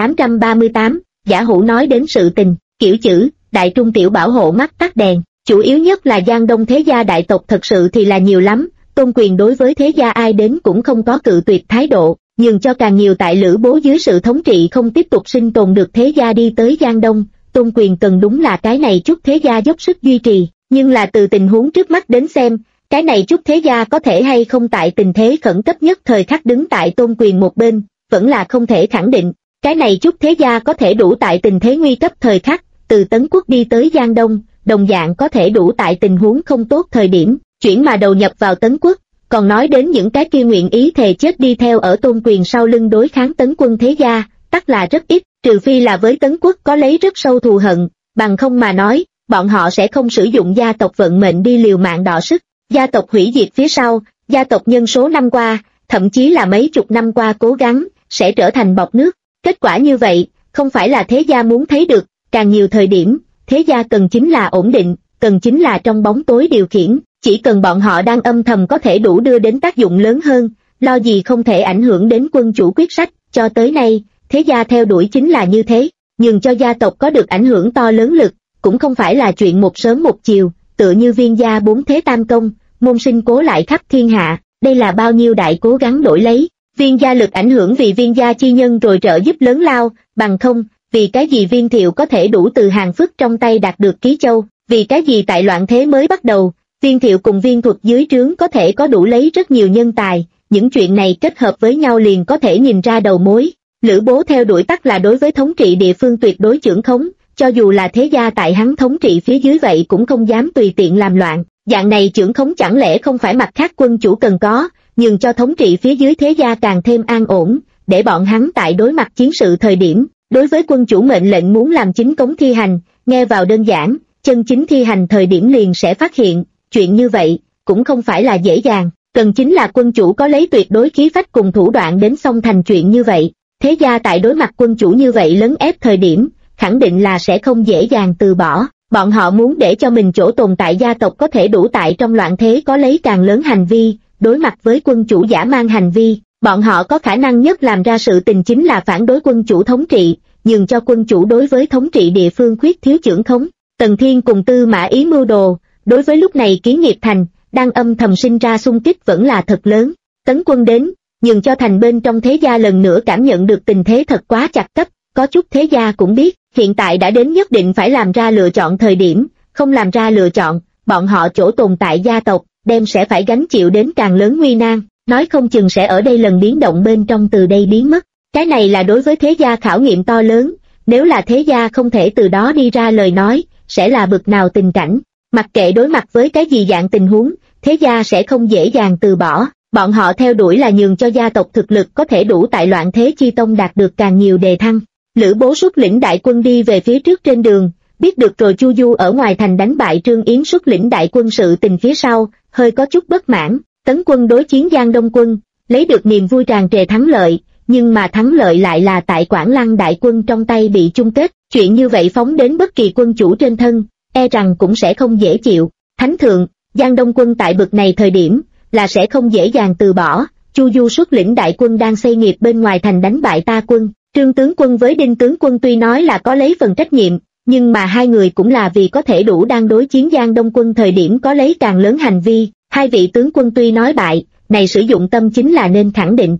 3838, Giả Hủ nói đến sự tình, kiểu chữ, đại trung tiểu bảo hộ mắt tắt đèn, chủ yếu nhất là Giang Đông thế gia đại tộc thật sự thì là nhiều lắm, Tôn Quyền đối với thế gia ai đến cũng không có cự tuyệt thái độ, nhường cho càng nhiều tại Lữ Bố dưới sự thống trị không tiếp tục sinh tồn được thế gia đi tới Giang Đông, Tôn Quyền cần đúng là cái này chút thế gia dốc sức duy trì, nhưng là từ tình huống trước mắt đến xem, cái này chút thế gia có thể hay không tại tình thế khẩn cấp nhất thời khắc đứng tại Tôn Quyền một bên, vẫn là không thể khẳng định, cái này chút thế gia có thể đủ tại tình thế nguy cấp thời khắc, từ Tấn Quốc đi tới Giang Đông, đồng dạng có thể đủ tại tình huống không tốt thời điểm, chuyển mà đầu nhập vào Tấn Quốc, còn nói đến những cái kia nguyện ý thề chết đi theo ở Tôn Quyền sau lưng đối kháng Tấn quân thế gia, tất là rất ít, trừ phi là với Tấn Quốc có lấy rất sâu thù hận, bằng không mà nói, bọn họ sẽ không sử dụng gia tộc vận mệnh đi liều mạng đọ sức. Gia tộc hủy diệt phía sau, gia tộc nhân số năm qua, thậm chí là mấy chục năm qua cố gắng, sẽ trở thành bọt nước. Kết quả như vậy, không phải là thế gia muốn thấy được, càng nhiều thời điểm, thế gia cần chính là ổn định, cần chính là trong bóng tối điều khiển, chỉ cần bọn họ đang âm thầm có thể đủ đưa đến tác dụng lớn hơn, lo gì không thể ảnh hưởng đến quân chủ quyết sách, cho tới nay, thế gia theo đuổi chính là như thế, nhưng cho gia tộc có được ảnh hưởng to lớn lực, cũng không phải là chuyện một sớm một chiều, tựa như Viên gia bốn thế tam công, môn sinh cố lại khắp thiên hạ, đây là bao nhiêu đại cố gắng đổi lấy, Viên gia lực ảnh hưởng vì Viên gia chi nhân rồi trợ giúp lớn lao, bằng không, vì cái gì Viên Thiệu có thể đủ từ Hàng Phức trong tay đạt được Ký Châu, vì cái gì tại loạn thế mới bắt đầu, Viên Thiệu cùng Viên Thuật dưới trướng có thể có đủ lấy rất nhiều nhân tài, những chuyện này kết hợp với nhau liền có thể nhìn ra đầu mối. Lữ Bố theo đuổi tắc là đối với thống trị địa phương tuyệt đối chưởng khống, cho dù là thế gia tại hắn thống trị phía dưới vậy cũng không dám tùy tiện làm loạn, dạng này chưởng khống chẳng lẽ không phải mặt khác quân chủ cần có, nhưng cho thống trị phía dưới thế gia càng thêm an ổn, để bọn hắn tại đối mặt chiến sự thời điểm, đối với quân chủ mệnh lệnh muốn làm chính cống thi hành, nghe vào đơn giản, chân chính thi hành thời điểm liền sẽ phát hiện, chuyện như vậy, cũng không phải là dễ dàng, cần chính là quân chủ có lấy tuyệt đối khí phách cùng thủ đoạn đến xong thành chuyện như vậy, thế gia tại đối mặt quân chủ như vậy lấn ép thời điểm, khẳng định là sẽ không dễ dàng từ bỏ, bọn họ muốn để cho mình chỗ tồn tại gia tộc có thể đủ tại trong loạn thế có lấy càng lớn hành vi, đối mặt với quân chủ dã man hành vi, bọn họ có khả năng nhất làm ra sự tình chính là phản đối quân chủ thống trị, nhường cho quân chủ đối với thống trị địa phương khuyết thiếu chưởng khống. Tần Thiên cùng Tư Mã Ý mưu đồ, đối với lúc này Kiến Nghiệp Thành, đang âm thầm sinh ra xung kích vẫn là thật lớn, tấn quân đến, nhường cho thành bên trong thế gia lần nữa cảm nhận được tình thế thật quá chặt cấp, có chút thế gia cũng biết, hiện tại đã đến nhất định phải làm ra lựa chọn thời điểm, không làm ra lựa chọn, bọn họ chỗ tồn tại gia tộc, đem sẽ phải gánh chịu đến càng lớn nguy nan, nói không chừng sẽ ở đây lần biến động bên trong từ đây biến mất. Cái này là đối với thế gia khảo nghiệm to lớn, nếu là thế gia không thể từ đó đi ra lời nói, sẽ là bực nào tình cảnh. Mặc kệ đối mặt với cái gì dạng tình huống, thế gia sẽ không dễ dàng từ bỏ, bọn họ theo đuổi là nhường cho gia tộc thực lực có thể đủ tại loạn thế chi tông đạt được càng nhiều đề thăng. Lữ Bố xuất lĩnh đại quân đi về phía trước trên đường, biết được rồi Chu Du ở ngoài thành đánh bại Trương Yến xuất lĩnh đại quân sự tình phía sau, hơi có chút bất mãn, tấn quân đối chiến Giang Đông quân, lấy được niềm vui tràn trề thắng lợi, nhưng mà thắng lợi lại là tại Quảng Lăng đại quân trong tay bị chung kết, chuyện như vậy phóng đến bất kỳ quân chủ trên thân, e rằng cũng sẽ không dễ chịu. Thánh thượng, Giang Đông quân tại bực này thời điểm, là sẽ không dễ dàng từ bỏ, Chu Du xuất lĩnh đại quân đang xây nghiệp bên ngoài thành đánh bại ta quân, Trương tướng quân với Đinh tướng quân tuy nói là có lấy phần trách nhiệm, nhưng mà hai người cũng là vì có thể đủ đang đối chiến Giang Đông quân thời điểm có lấy càng lớn hành vi, hai vị tướng quân tuy nói bại, này sử dụng tâm chính là nên khẳng định.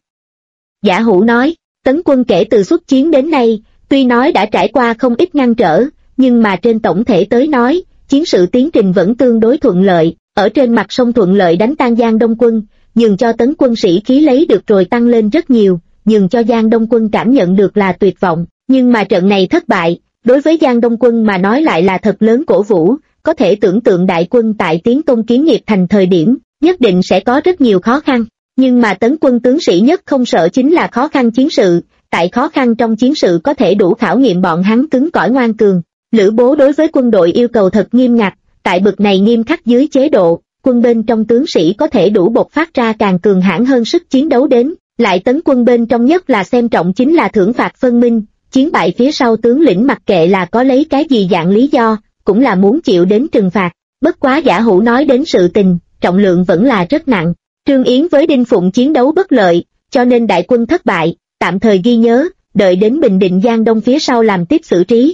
Giả Hủ nói, tấn quân kể từ xuất chiến đến nay, tuy nói đã trải qua không ít ngăn trở, nhưng mà trên tổng thể tới nói, chiến sự tiến trình vẫn tương đối thuận lợi, ở trên mặt sông thuận lợi đánh tan Giang Đông quân, nhường cho tấn quân sĩ khí lấy được rồi tăng lên rất nhiều, nhường cho Giang Đông quân cảm nhận được là tuyệt vọng, nhưng mà trận này thất bại, đối với Giang Đông quân mà nói lại là thật lớn cổ vũ, có thể tưởng tượng đại quân tại tiến công Kiến Nghiệp Thành thời điểm, nhất định sẽ có rất nhiều khó khăn, Nhưng mà tấn quân tướng sĩ nhất không sợ chính là khó khăn chiến sự, tại khó khăn trong chiến sự có thể đủ khảo nghiệm bọn hắn cứng cỏi ngoan cường. Lữ Bố đối với quân đội yêu cầu thật nghiêm ngặt, tại bực này nghiêm khắc dưới chế độ, quân bên trong tướng sĩ có thể đủ bộc phát ra càng cường hãn hơn sức chiến đấu đến, lại tấn quân bên trong nhất là xem trọng chính là thưởng phạt phân minh, chiến bại phía sau tướng lĩnh mặc kệ là có lấy cái gì dạng lý do, cũng là muốn chịu đến trừng phạt. Bất quá Giả Hữu nói đến sự tình, trọng lượng vẫn là rất nặng. Trương Yến với Đinh Phụng chiến đấu bất lợi, cho nên đại quân thất bại, tạm thời ghi nhớ, đợi đến bình định Giang Đông phía sau làm tiếp xử trí.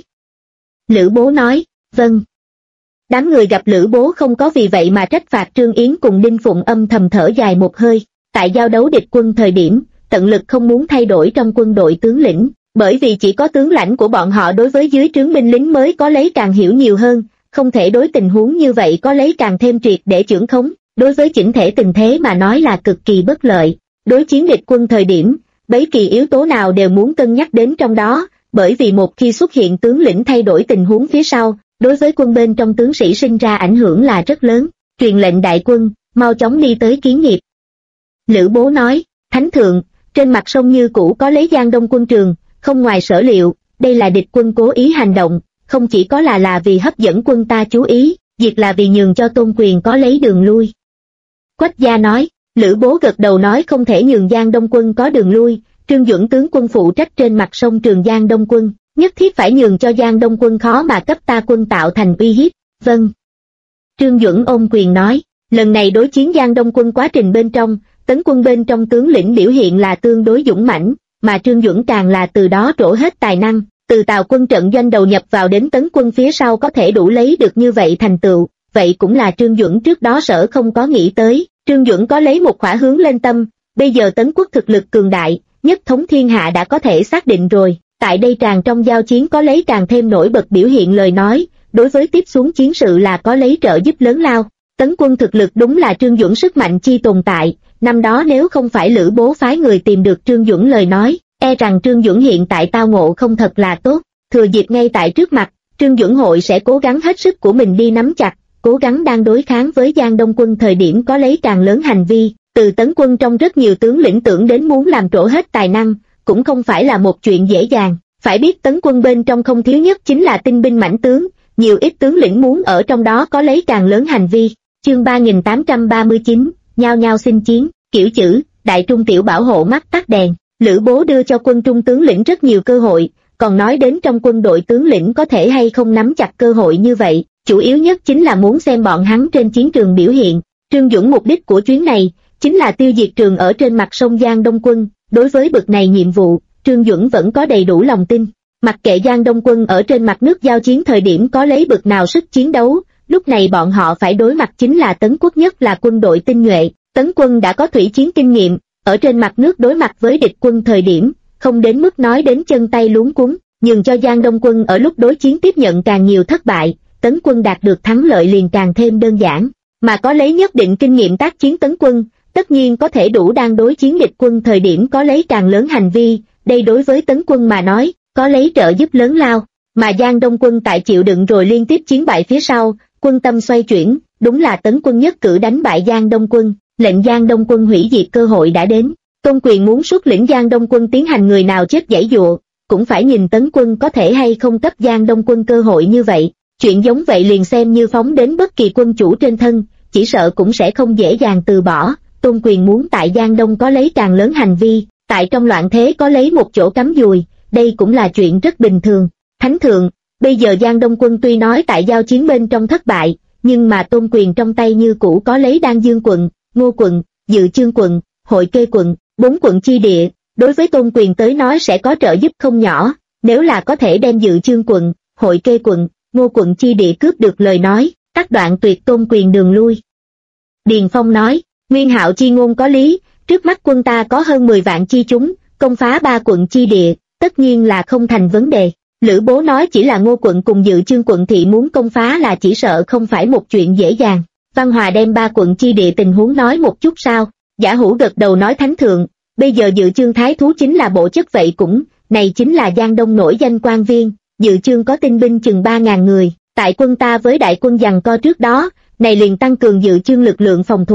Lữ Bố nói, vâng. Đám người gặp Lữ Bố không có vì vậy mà trách phạt Trương Yến cùng Đinh Phụng âm thầm thở dài một hơi. Tại giao đấu địch quân thời điểm, tận lực không muốn thay đổi trong quân đội tướng lĩnh, bởi vì chỉ có tướng lãnh của bọn họ đối với dưới trướng binh lính mới có lấy càng hiểu nhiều hơn, không thể đối tình huống như vậy có lấy càng thêm triệt để chưởng khống, đối với chỉnh thể tình thế mà nói là cực kỳ bất lợi. Đối chiến địch quân thời điểm, bất kỳ yếu tố nào đều muốn cân nhắc đến trong đó, bởi vì một khi xuất hiện tướng lĩnh thay đổi tình huống phía sau, đối với quân bên trong tướng sĩ sinh ra ảnh hưởng là rất lớn. Truyền lệnh đại quân, mau chóng đi tới kiến nghiệp. Lữ Bố nói, Thánh thượng, trên mặt sông như cũ có lấy Giang Đông quân trường, không ngoài sở liệu, đây là địch quân cố ý hành động, không chỉ có là vì hấp dẫn quân ta chú ý, việc là vì nhường cho Tôn Quyền có lấy đường lui. Quách Gia nói, Lữ Bố gật đầu nói không thể nhường Giang Đông quân có đường lui, Trương Duẩn tướng quân phụ trách trên mặt sông Trường Giang Đông quân, nhất thiết phải nhường cho Giang Đông quân khó mà cấp ta quân tạo thành uy hiếp. Vâng. Trương Duẩn ôm quyền nói, lần này đối chiến Giang Đông quân quá trình bên trong, tấn quân bên trong tướng lĩnh biểu hiện là tương đối dũng mãnh, mà Trương Duẩn càng là từ đó trổ hết tài năng, từ Tào quân trận doanh đầu nhập vào đến tấn quân phía sau có thể đủ lấy được như vậy thành tựu, vậy cũng là Trương Duẩn trước đó sở không có nghĩ tới. Trương Duẩn có lấy một khỏa hướng lên tâm, bây giờ tấn quốc thực lực cường đại, nhất thống thiên hạ đã có thể xác định rồi, tại đây tràn trong giao chiến có lấy càng thêm nổi bật biểu hiện lời nói, đối với tiếp xuống chiến sự là có lấy trợ giúp lớn lao. Tấn quân thực lực đúng là Trương Duẩn sức mạnh chi tồn tại, năm đó nếu không phải Lữ Bố phái người tìm được Trương Duẩn lời nói, e rằng Trương Duẩn hiện tại tao ngộ không thật là tốt. Thừa dịp ngay tại trước mặt, Trương Duẩn hội sẽ cố gắng hết sức của mình đi nắm chặt, cố gắng đang đối kháng với Giang Đông quân thời điểm có lấy càng lớn hành vi, từ tấn quân trong rất nhiều tướng lĩnh tưởng đến muốn làm trổ hết tài năng, cũng không phải là một chuyện dễ dàng. Phải biết tấn quân bên trong không thiếu nhất chính là tinh binh mãnh tướng, nhiều ít tướng lĩnh muốn ở trong đó có lấy càng lớn hành vi. Chương 3839, nhao nhao xin chiến, kiểu chữ, đại trung tiểu bảo hộ mắt tắt đèn. Lữ Bố đưa cho quân trung tướng lĩnh rất nhiều cơ hội, còn nói đến trong quân đội tướng lĩnh có thể hay không nắm chặt cơ hội như vậy, chủ yếu nhất chính là muốn xem bọn hắn trên chiến trường biểu hiện. Trương Duẩn mục đích của chuyến này chính là tiêu diệt trường ở trên mặt sông Giang Đông quân, đối với bực này nhiệm vụ, Trương Duẩn vẫn có đầy đủ lòng tin. Mặc kệ Giang Đông quân ở trên mặt nước giao chiến thời điểm có lấy bực nào sức chiến đấu, lúc này bọn họ phải đối mặt chính là tấn quốc nhất là quân đội tinh nhuệ. Tấn quân đã có thủy chiến kinh nghiệm, ở trên mặt nước đối mặt với địch quân thời điểm, không đến mức nói đến chân tay luống cuống, nhường cho Giang Đông quân ở lúc đối chiến tiếp nhận càng nhiều thất bại, tấn quân đạt được thắng lợi liền càng thêm đơn giản, mà có lấy nhất định kinh nghiệm tác chiến tấn quân, tất nhiên có thể đủ đang đối chiến địch quân thời điểm có lấy càng lớn hành vi, đây đối với tấn quân mà nói, có lấy trợ giúp lớn lao, mà Giang Đông quân tại chịu đựng rồi liên tiếp chiến bại phía sau, quân tâm xoay chuyển, đúng là tấn quân nhất cử đánh bại Giang Đông quân, lệnh Giang Đông quân hủy diệt cơ hội đã đến. Tôn Quyền muốn xuất lĩnh Giang Đông quân tiến hành người nào chết giãy giụa, cũng phải nhìn tấn quân có thể hay không cấp Giang Đông quân cơ hội như vậy. Chuyện giống vậy liền xem như phóng đến bất kỳ quân chủ trên thân, chỉ sợ cũng sẽ không dễ dàng từ bỏ. Tôn Quyền muốn tại Giang Đông có lấy càng lớn hành vi, tại trong loạn thế có lấy một chỗ cắm dùi, đây cũng là chuyện rất bình thường. Thánh thượng, bây giờ Giang Đông quân tuy nói tại giao chiến bên trong thất bại, nhưng mà Tôn Quyền trong tay như cũ có lấy Đan Dương quận, Ngô quận, Dự Chương quận, Hội Kê quận, 4 quận chi địa, đối với Tôn Quyền tới nói sẽ có trợ giúp không nhỏ, nếu là có thể đem Dự Chương quận, Hội Kê quận, Ngô quận chi địa cướp được lời nói, cắt đoạn tuyệt Tôn Quyền đường lui. Điền Phong nói, Nguyên Hạo chi ngôn có lý, trước mắt quân ta có hơn 10 vạn chi chúng, công phá 3 quận chi địa, tất nhiên là không thành vấn đề. Lữ Bố nói chỉ là Ngô quận cùng Dự Chương quận thị muốn công phá là chỉ sợ không phải một chuyện dễ dàng. Văn Hòa đem 3 quận chi địa tình huống nói một chút sao? Giả Hữu gật đầu nói thánh thượng, bây giờ Dự Chương thái thú chính là bộ chất vậy cũng, này chính là Giang Đông nổi danh quan viên, Dự Chương có tinh binh chừng 3.000 người, tại quân ta với đại quân giằng co trước đó, này liền tăng cường Dự Chương lực lượng phòng thủ,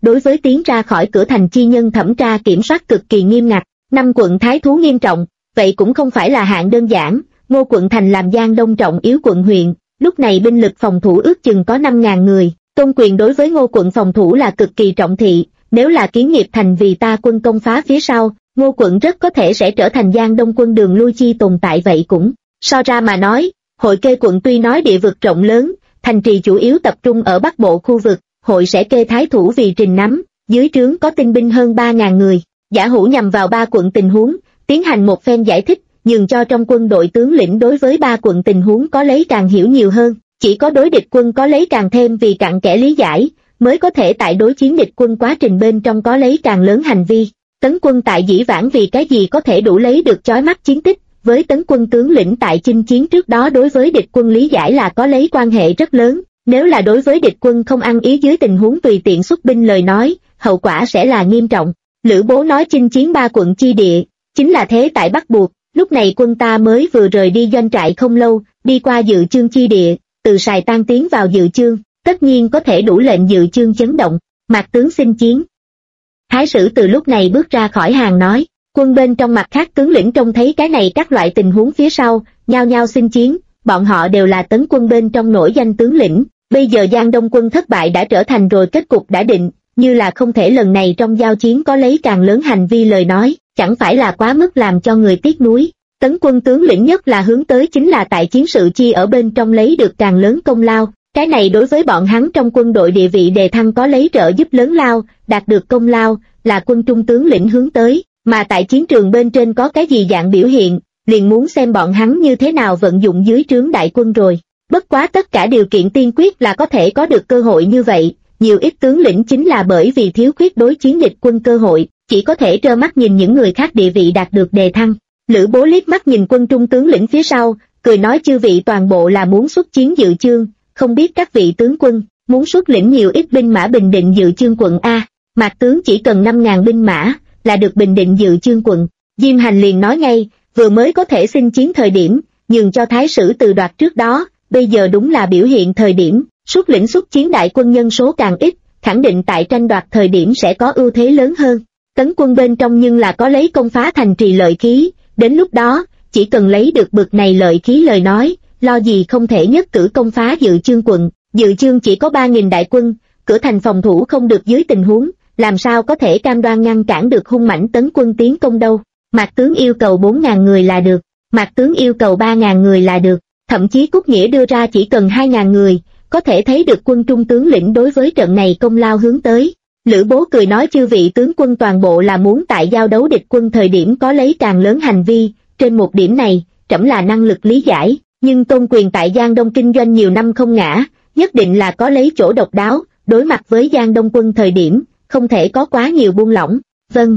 đối với tiến ra khỏi cửa thành chi nhân thẩm tra kiểm soát cực kỳ nghiêm ngặt. 5 quận thái thú nghiêm trọng, vậy cũng không phải là hạng đơn giản. Ngô quận thành làm Giang Đông trọng yếu quận huyện, lúc này binh lực phòng thủ ước chừng có 5.000 người. Tôn Quyền đối với Ngô quận phòng thủ là cực kỳ trọng thị, nếu là Kiến Nghiệp thành vì ta quân công phá phía sau, Ngô quận rất có thể sẽ trở thành Giang Đông quân đường lui chi tồn tại. Vậy cũng so ra mà nói, Hội Kê quận tuy nói địa vực rộng lớn, thành trì chủ yếu tập trung ở bắc bộ khu vực, Hội sẽ kê thái thủ vì trình nắm, dưới trướng có tinh binh hơn 3.000 người. Giả hữu nhằm vào 3 quận tình huống, tiến hành một phen giải thích, nhường cho trong quân đội tướng lĩnh đối với 3 quận tình huống có lấy càng hiểu nhiều hơn, chỉ có đối địch quân có lấy càng thêm vì cặn kẽ lý giải, mới có thể tại đối chiến địch quân quá trình bên trong có lấy càng lớn hành vi. Tấn quân tại dĩ vãng vì cái gì có thể đủ lấy được chói mắt chiến tích, với tấn quân tướng lĩnh tại chinh chiến trước đó đối với địch quân lý giải là có lấy quan hệ rất lớn. Nếu là đối với địch quân không ăn ý dưới tình huống tùy tiện xuất binh lời nói, hậu quả sẽ là nghiêm trọng. Lữ Bố nói chinh chiến 3 quận chi địa, chính là thế tại bắt buộc. Lúc này quân ta mới vừa rời đi doanh trại không lâu, đi qua Dự Chương chi địa, từ Sài Tan tiến vào Dự Chương, tất nhiên có thể đủ lệnh Dự Chương chấn động. Mạc tướng xin chiến. Thái sử từ lúc này bước ra khỏi hàng nói, quân bên trong mặt khác tướng lĩnh trông thấy cái này các loại tình huống phía sau, nhao nhao xin chiến, bọn họ đều là tấn quân bên trong nổi danh tướng lĩnh. Bây giờ Giang Đông quân thất bại đã trở thành rồi kết cục đã định, như là không thể lần này trong giao chiến có lấy càng lớn hành vi lời nói, chẳng phải là quá mức làm cho người tiếc nuối. Tấn quân tướng lĩnh nhất là hướng tới chính là tại chiến sự chi ở bên trong lấy được càng lớn công lao, cái này đối với bọn hắn trong quân đội địa vị đề thăng có lấy trợ giúp lớn lao, đạt được công lao, là quân trung tướng lĩnh hướng tới, mà tại chiến trường bên trên có cái gì dạng biểu hiện, liền muốn xem bọn hắn như thế nào vận dụng dưới trướng đại quân rồi. Bất quá tất cả điều kiện tiên quyết là có thể có được cơ hội như vậy, nhiều ít tướng lĩnh chính là bởi vì thiếu khuyết đối chiến địch quân cơ hội, chỉ có thể trơ mắt nhìn những người khác địa vị đạt được đề thăng. Lữ Bố liếc mắt nhìn quân trung tướng lĩnh phía sau, cười nói chư vị toàn bộ là muốn xuất chiến Dự Chương, không biết các vị tướng quân, muốn xuất lĩnh nhiều ít binh mã bình định Dự Chương quận A. Mạc tướng chỉ cần 5.000 binh mã, là được bình định Dự Chương quận. Diêm Hành liền nói ngay, vừa mới có thể xin chiến thời điểm, nhường cho Thái sử từ đoạt trước đó, bây giờ đúng là biểu hiện thời điểm, xuất lĩnh xuất chiến đại quân nhân số càng ít, khẳng định tại tranh đoạt thời điểm sẽ có ưu thế lớn hơn. Tấn quân bên trong nhưng là có lấy công phá thành trì lợi khí, đến lúc đó, chỉ cần lấy được bực này lợi khí lời nói, lo gì không thể nhất cử công phá Dự Chương quận. Dự Chương chỉ có 3.000 đại quân, cửa thành phòng thủ không được dưới tình huống, làm sao có thể cam đoan ngăn cản được hung mãnh tấn quân tiến công đâu. Mạc tướng yêu cầu 4.000 người là được, Mạc tướng yêu cầu 3.000 người là được, thậm chí Cúc Nghĩa đưa ra chỉ cần 2.000 người, có thể thấy được quân trung tướng lĩnh đối với trận này công lao hướng tới. Lữ Bố cười nói chư vị tướng quân toàn bộ là muốn tại giao đấu địch quân thời điểm có lấy càng lớn hành vi, trên một điểm này, trẫm là năng lực lý giải, nhưng Tôn Quyền tại Giang Đông kinh doanh nhiều năm không ngã, nhất định là có lấy chỗ độc đáo, đối mặt với Giang Đông quân thời điểm, không thể có quá nhiều buông lỏng. Vâng.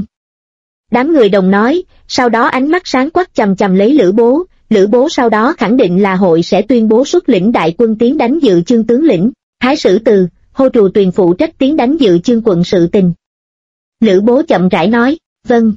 Đám người đồng nói, sau đó ánh mắt sáng quắc chằm chằm lấy Lữ Bố sau đó khẳng định là hội sẽ tuyên bố xuất lĩnh đại quân tiến đánh Dự Chương tướng lĩnh. Thái sử từ, Hô Trù Tuyền phụ trách tiến đánh Dự Chương quận sự tình. Lữ Bố chậm rãi nói, vâng.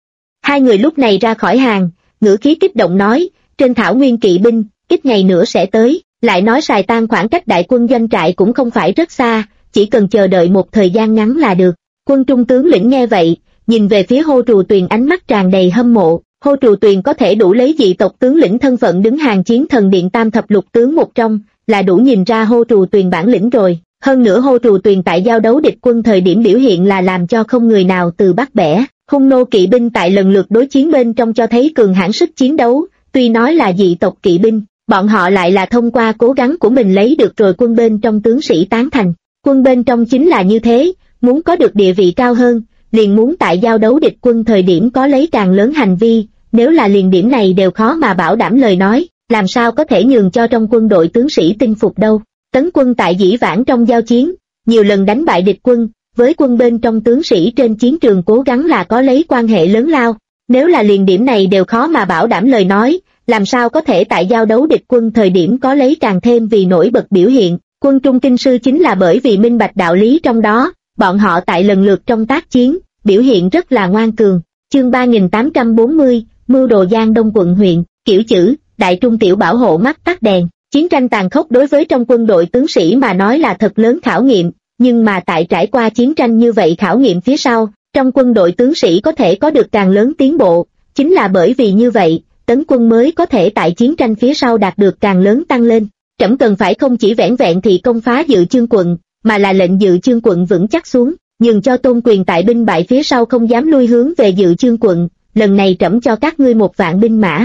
Hai người lúc này ra khỏi hàng, ngữ khí kích động nói, trên thảo nguyên kỵ binh, ít ngày nữa sẽ tới, lại nói Sài Tan khoảng cách đại quân doanh trại cũng không phải rất xa, chỉ cần chờ đợi một thời gian ngắn là được. Quân trung tướng lĩnh nghe vậy, nhìn về phía Hô Trù Tuyền ánh mắt tràn đầy hâm mộ. Hô Trù Tuyền có thể đủ lấy dị tộc tướng lĩnh thân phận đứng hàng chiến thần điện tam thập lục tướng một trong, là đủ nhìn ra Hô Trù Tuyền bản lĩnh rồi. Hơn nữa Hô Trù Tuyền tại giao đấu địch quân thời điểm biểu hiện là làm cho không người nào từ bắt bẻ. Hung nô kỵ binh tại lần lượt đối chiến bên trong cho thấy cường hãn sức chiến đấu, tuy nói là dị tộc kỵ binh, bọn họ lại là thông qua cố gắng của mình lấy được rồi quân bên trong tướng sĩ tán thành. Quân bên trong chính là như thế, muốn có được địa vị cao hơn, liền muốn tại giao đấu địch quân thời điểm có lấy càng lớn hành vi, nếu là liền điểm này đều khó mà bảo đảm lời nói, làm sao có thể nhường cho trong quân đội tướng sĩ tinh phục đâu. Tấn quân tại dĩ vãng trong giao chiến, nhiều lần đánh bại địch quân, với quân bên trong tướng sĩ trên chiến trường cố gắng là có lấy quan hệ lớn lao, nếu là liền điểm này đều khó mà bảo đảm lời nói, làm sao có thể tại giao đấu địch quân thời điểm có lấy càng thêm vì nổi bật biểu hiện. Quân trung kinh sư chính là bởi vì minh bạch đạo lý trong đó, bọn họ tại lần lượt trong tác chiến, biểu hiện rất là ngoan cường. Chương 3840, mưu đồ Giang Đông quận huyện, kiểu chữ, đại trung tiểu bảo hộ mắt tắt đèn. Chiến tranh tàn khốc đối với trong quân đội tướng sĩ mà nói là thật lớn khảo nghiệm, nhưng mà tại trải qua chiến tranh như vậy khảo nghiệm phía sau, trong quân đội tướng sĩ có thể có được càng lớn tiến bộ, chính là bởi vì như vậy, Tấn quân mới có thể tại chiến tranh phía sau đạt được càng lớn tăng lên. Trẫm cần phải không chỉ vẻn vẹn thì công phá Dự Chương quận, mà là lệnh Dự Chương quận vững chắc xuống, nhường cho Tôn Quyền tại binh bại phía sau không dám lui hướng về Dự Chương quận, lần này trẫm cho các ngươi 1.000 binh mã.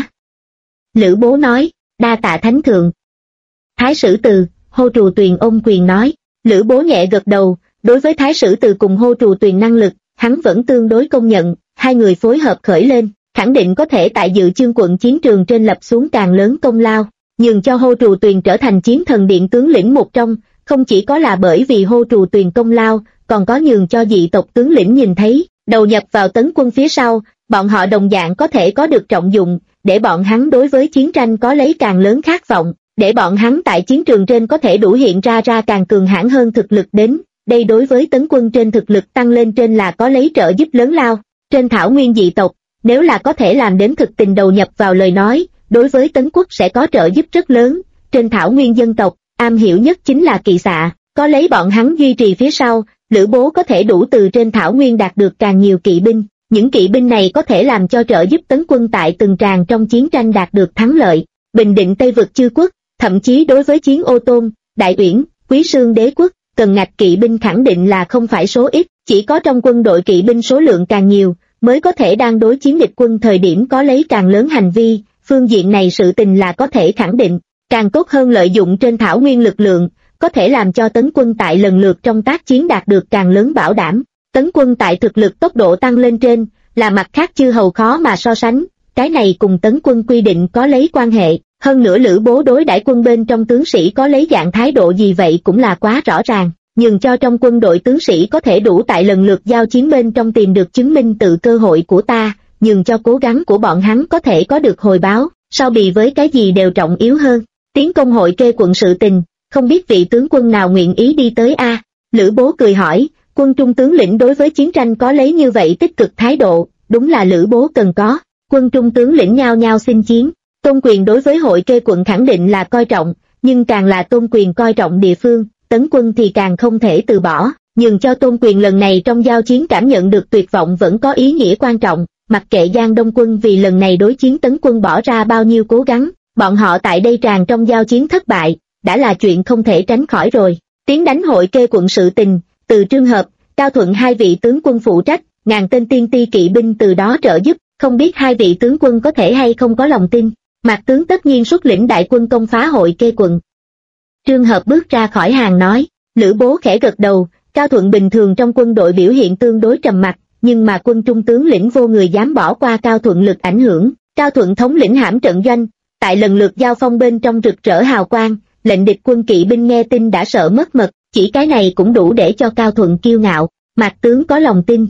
Lữ Bố nói, đa tạ thánh thượng. Thái Sử Từ, Hô Trù Tuyền ôm quyền nói, Lữ Bố nhẹ gật đầu, đối với Thái Sử Từ cùng Hô Trù Tuyền năng lực, hắn vẫn tương đối công nhận, hai người phối hợp khởi lên, khẳng định có thể tại Dự Chương quận chiến trường trên lập xuống càng lớn công lao, nhường cho Hô Trù Tuyền trở thành chiến thần điện tướng lĩnh một trong, không chỉ có là bởi vì Hô Trù Tuyền công lao, còn có nhường cho dị tộc tướng lĩnh nhìn thấy, đầu nhập vào Tấn quân phía sau, bọn họ đồng dạng có thể có được trọng dụng, để bọn hắn đối với chiến tranh có lấy càng lớn khát vọng, để bọn hắn tại chiến trường trên có thể đủ hiện ra càng cường hãn hơn thực lực đến, đây đối với Tấn quân trên thực lực tăng lên trên là có lấy trợ giúp lớn lao. Trên thảo nguyên dị tộc, nếu là có thể làm đến thực tình đầu nhập vào lời nói, đối với Tấn quốc sẽ có trợ giúp rất lớn. Trên thảo nguyên dân tộc, am hiểu nhất chính là kỵ xạ, có lấy bọn hắn duy trì phía sau, Lữ Bố có thể đủ từ trên thảo nguyên đạt được càng nhiều kỵ binh, những kỵ binh này có thể làm cho trợ giúp Tấn quân tại từng tràng trong chiến tranh đạt được thắng lợi, bình định Tây vực chư quốc, thậm chí đối với chiến Ô Tôn, Đại Uyển, Quý Sương đế quốc, cần ngạch kỵ binh khẳng định là không phải số ít, chỉ có trong quân đội kỵ binh số lượng càng nhiều, mới có thể đang đối chiến địch quân thời điểm có lấy càng lớn hành vi, phương diện này sự tình là có thể khẳng định, càng tốt hơn lợi dụng trên thảo nguyên lực lượng, có thể làm cho Tấn quân tại lần lượt trong tác chiến đạt được càng lớn bảo đảm. Tấn quân tại thực lực tốc độ tăng lên trên, là mặt khác chư hầu khó mà so sánh, cái này cùng Tấn quân quy định có lấy quan hệ, hơn nữa Lữ Bố đối đãi quân bên trong tướng sĩ có lấy dạng thái độ gì vậy cũng là quá rõ ràng, nhường cho trong quân đội tướng sĩ có thể đủ tại lần lượt giao chiến bên trong tìm được chứng minh tự cơ hội của ta, nhường cho cố gắng của bọn hắn có thể có được hồi báo, so bì với cái gì đều trọng yếu hơn. Tiến công hội kê quận sự tình, không biết vị tướng quân nào nguyện ý đi tới a? Lữ Bố cười hỏi, quân trung tướng lĩnh đối với chiến tranh có lấy như vậy tích cực thái độ, đúng là Lữ Bố cần có. Quân trung tướng lĩnh nhao nhao xin chiến. Tôn Quyền đối với hội kê quận khẳng định là coi trọng, nhưng càng là Tôn Quyền coi trọng địa phương, Tấn quân thì càng không thể từ bỏ, nhường cho Tôn Quyền lần này trong giao chiến cảm nhận được tuyệt vọng vẫn có ý nghĩa quan trọng, mặc kệ Giang Đông quân vì lần này đối chiến Tấn quân bỏ ra bao nhiêu cố gắng, bọn họ tại đây tràn trong giao chiến thất bại, đã là chuyện không thể tránh khỏi rồi. Tiến đánh hội kê quận sự tình, từ Trương Hợp, Cao Thuận hai vị tướng quân phụ trách, ngàn tên tiên ti kỵ binh từ đó trợ giúp, không biết hai vị tướng quân có thể hay không có lòng tin. Mạc tướng tất nhiên xuất lĩnh đại quân công phá hội kê quận. Trương Hợp bước ra khỏi hàng nói, Lữ Bố khẽ gật đầu, Cao Thuận bình thường trong quân đội biểu hiện tương đối trầm mặc, nhưng mà quân trung tướng lĩnh vô người dám bỏ qua Cao Thuận lực ảnh hưởng. Cao Thuận thống lĩnh hãm trận doanh, tại lần lượt giao phong bên trong rực rỡ hào quang, lệnh địch quân kỵ binh nghe tin đã sợ mất mật, chỉ cái này cũng đủ để cho Cao Thuận kiêu ngạo. Mạc tướng có lòng tin.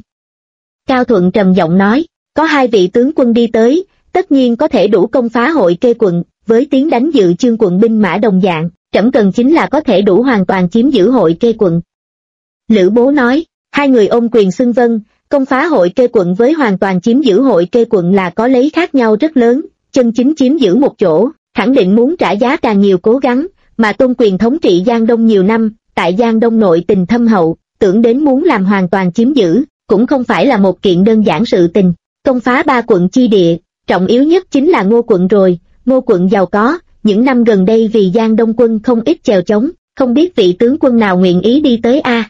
Cao Thuận trầm giọng nói, có hai vị tướng quân đi tới, tất nhiên có thể đủ công phá hội kê quận, với tiến đánh Dự Chương quận binh mã đồng dạng, trẫm cần chính là có thể đủ hoàn toàn chiếm giữ hội kê quận. Lữ Bố nói, hai người ôm quyền xưng vâng, công phá hội kê quận với hoàn toàn chiếm giữ hội kê quận là có lấy khác nhau rất lớn, chân chính chiếm giữ một chỗ, khẳng định muốn trả giá càng nhiều cố gắng, mà Tôn Quyền thống trị Giang Đông nhiều năm, tại Giang Đông nội tình thâm hậu, tưởng đến muốn làm hoàn toàn chiếm giữ, cũng không phải là một kiện đơn giản sự tình. Công phá 3 quận chi địa, trọng yếu nhất chính là Ngô quận rồi, Ngô quận giàu có, những năm gần đây vì Giang Đông quân không ít chèo chống, không biết vị tướng quân nào nguyện ý đi tới a?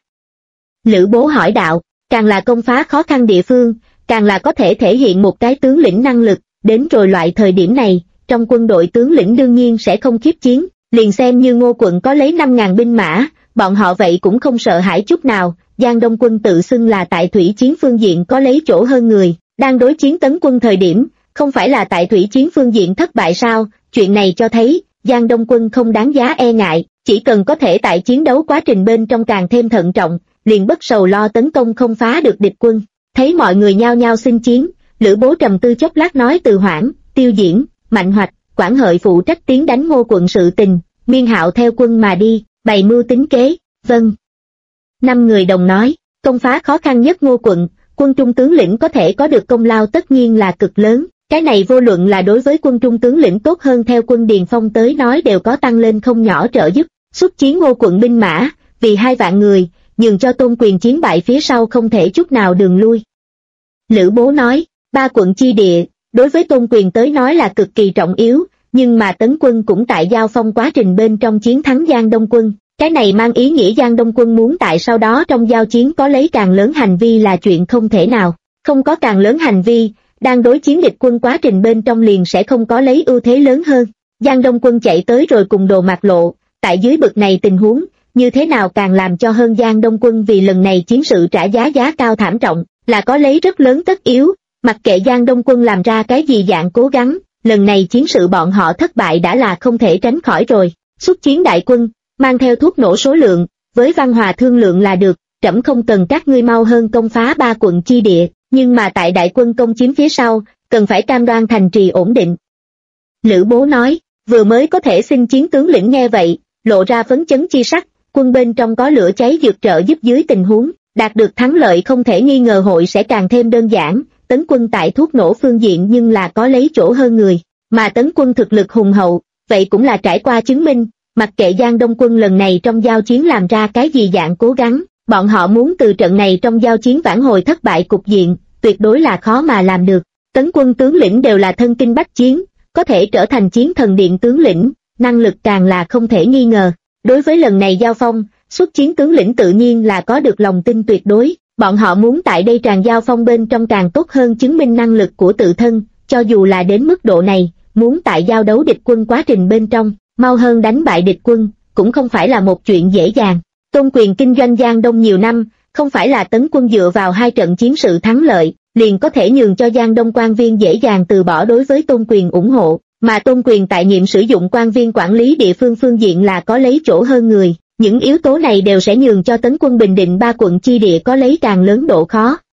Lữ Bố hỏi đạo, càng là công phá khó khăn địa phương, càng là có thể thể hiện một cái tướng lĩnh năng lực, đến rồi loại thời điểm này, trong quân đội tướng lĩnh đương nhiên sẽ không khiếp chiến, liền xem như Ngô quận có lấy 5.000 binh mã, bọn họ vậy cũng không sợ hãi chút nào. Giang Đông quân tự xưng là tại thủy chiến phương diện có lấy chỗ hơn người, đang đối chiến Tấn quân thời điểm, không phải là tại thủy chiến phương diện thất bại sao? Chuyện này cho thấy, Giang Đông quân không đáng giá e ngại, chỉ cần có thể tại chiến đấu quá trình bên trong càng thêm thận trọng, liền bất sầu lo tấn công không phá được địch quân. Thấy mọi người nhao nhao xin chiến, Lữ Bố trầm tư chốc lát nói Từ Hoảng, Tiêu Diễn, Mạnh Hoạch, Quản Hợi phụ trách tiến đánh Ngô quận sự tình, Miên Hạo theo quân mà đi, bày mưu tính kế. Vâng. 5 người đồng nói, công phá khó khăn nhất Ngô quận, quân trung tướng lĩnh có thể có được công lao tất nhiên là cực lớn, cái này vô luận là đối với quân trung tướng lĩnh tốt hơn theo quân Điền Phong tới nói đều có tăng lên không nhỏ trợ giúp. Xuất chiến Ngô quận binh mã, vì 2 vạn người, nhường cho Tôn Quyền chiến bại phía sau không thể chút nào đường lui. Lữ Bố nói, 3 quận chi địa, đối với Tôn Quyền tới nói là cực kỳ trọng yếu, nhưng mà Tấn quân cũng tại giao phong quá trình bên trong chiến thắng Giang Đông quân. Cái này mang ý nghĩa Giang Đông quân muốn tại sau đó trong giao chiến có lấy càng lớn hành vi là chuyện không thể nào. Không có càng lớn hành vi, đang đối chiến địch quân quá trình bên trong liền sẽ không có lấy ưu thế lớn hơn. Giang Đông quân chạy tới rồi cùng Đồ Mạc Lộ, tại dưới bực này tình huống, như thế nào càng làm cho hơn Giang Đông quân vì lần này chiến sự trả giá cao thảm trọng, là có lấy rất lớn tất yếu, mặc kệ Giang Đông quân làm ra cái gì dạng cố gắng, lần này chiến sự bọn họ thất bại đã là không thể tránh khỏi rồi. Xuất chiến đại quân, mang theo thuốc nổ số lượng, với Văn Hòa thương lượng là được, trẫm không cần các ngươi mau hơn công phá 3 quận chi địa, nhưng mà tại đại quân công chiếm phía sau, cần phải cam đoan thành trì ổn định. Lữ Bố nói, vừa mới có thể xin chiến tướng lĩnh nghe vậy, lộ ra phấn chấn chi sắc, quân bên trong có lửa cháy dược trợ giúp dưới tình huống, đạt được thắng lợi không thể nghi ngờ hội sẽ càng thêm đơn giản. Tấn quân tại thuốc nổ phương diện nhưng là có lấy chỗ hơn người, mà Tấn quân thực lực hùng hậu, vậy cũng là trải qua chứng minh, mặc kệ Giang Đông quân lần này trong giao chiến làm ra cái gì dạng cố gắng, bọn họ muốn từ trận này trong giao chiến vãn hồi thất bại cục diện, tuyệt đối là khó mà làm được. Tấn quân tướng lĩnh đều là thân kinh bách chiến, có thể trở thành chiến thần điện tướng lĩnh, năng lực càng là không thể nghi ngờ. Đối với lần này giao phong, xuất chiến tướng lĩnh tự nhiên là có được lòng tin tuyệt đối, bọn họ muốn tại đây tràn giao phong bên trong càng tốt hơn chứng minh năng lực của tự thân, cho dù là đến mức độ này, muốn tại giao đấu địch quân quá trình bên trong, mau hơn đánh bại địch quân, cũng không phải là một chuyện dễ dàng. Tôn Quyền kinh doanh Giang Đông nhiều năm, không phải là Tấn quân dựa vào 2 trận chiến sự thắng lợi, liền có thể nhường cho Giang Đông quan viên dễ dàng từ bỏ đối với Tôn Quyền ủng hộ, mà Tôn Quyền tại nhiệm sử dụng quan viên quản lý địa phương phương diện là có lấy chỗ hơn người. Những yếu tố này đều sẽ nhường cho Tấn quân bình định 3 quận chi địa có lấy càng lớn độ khó.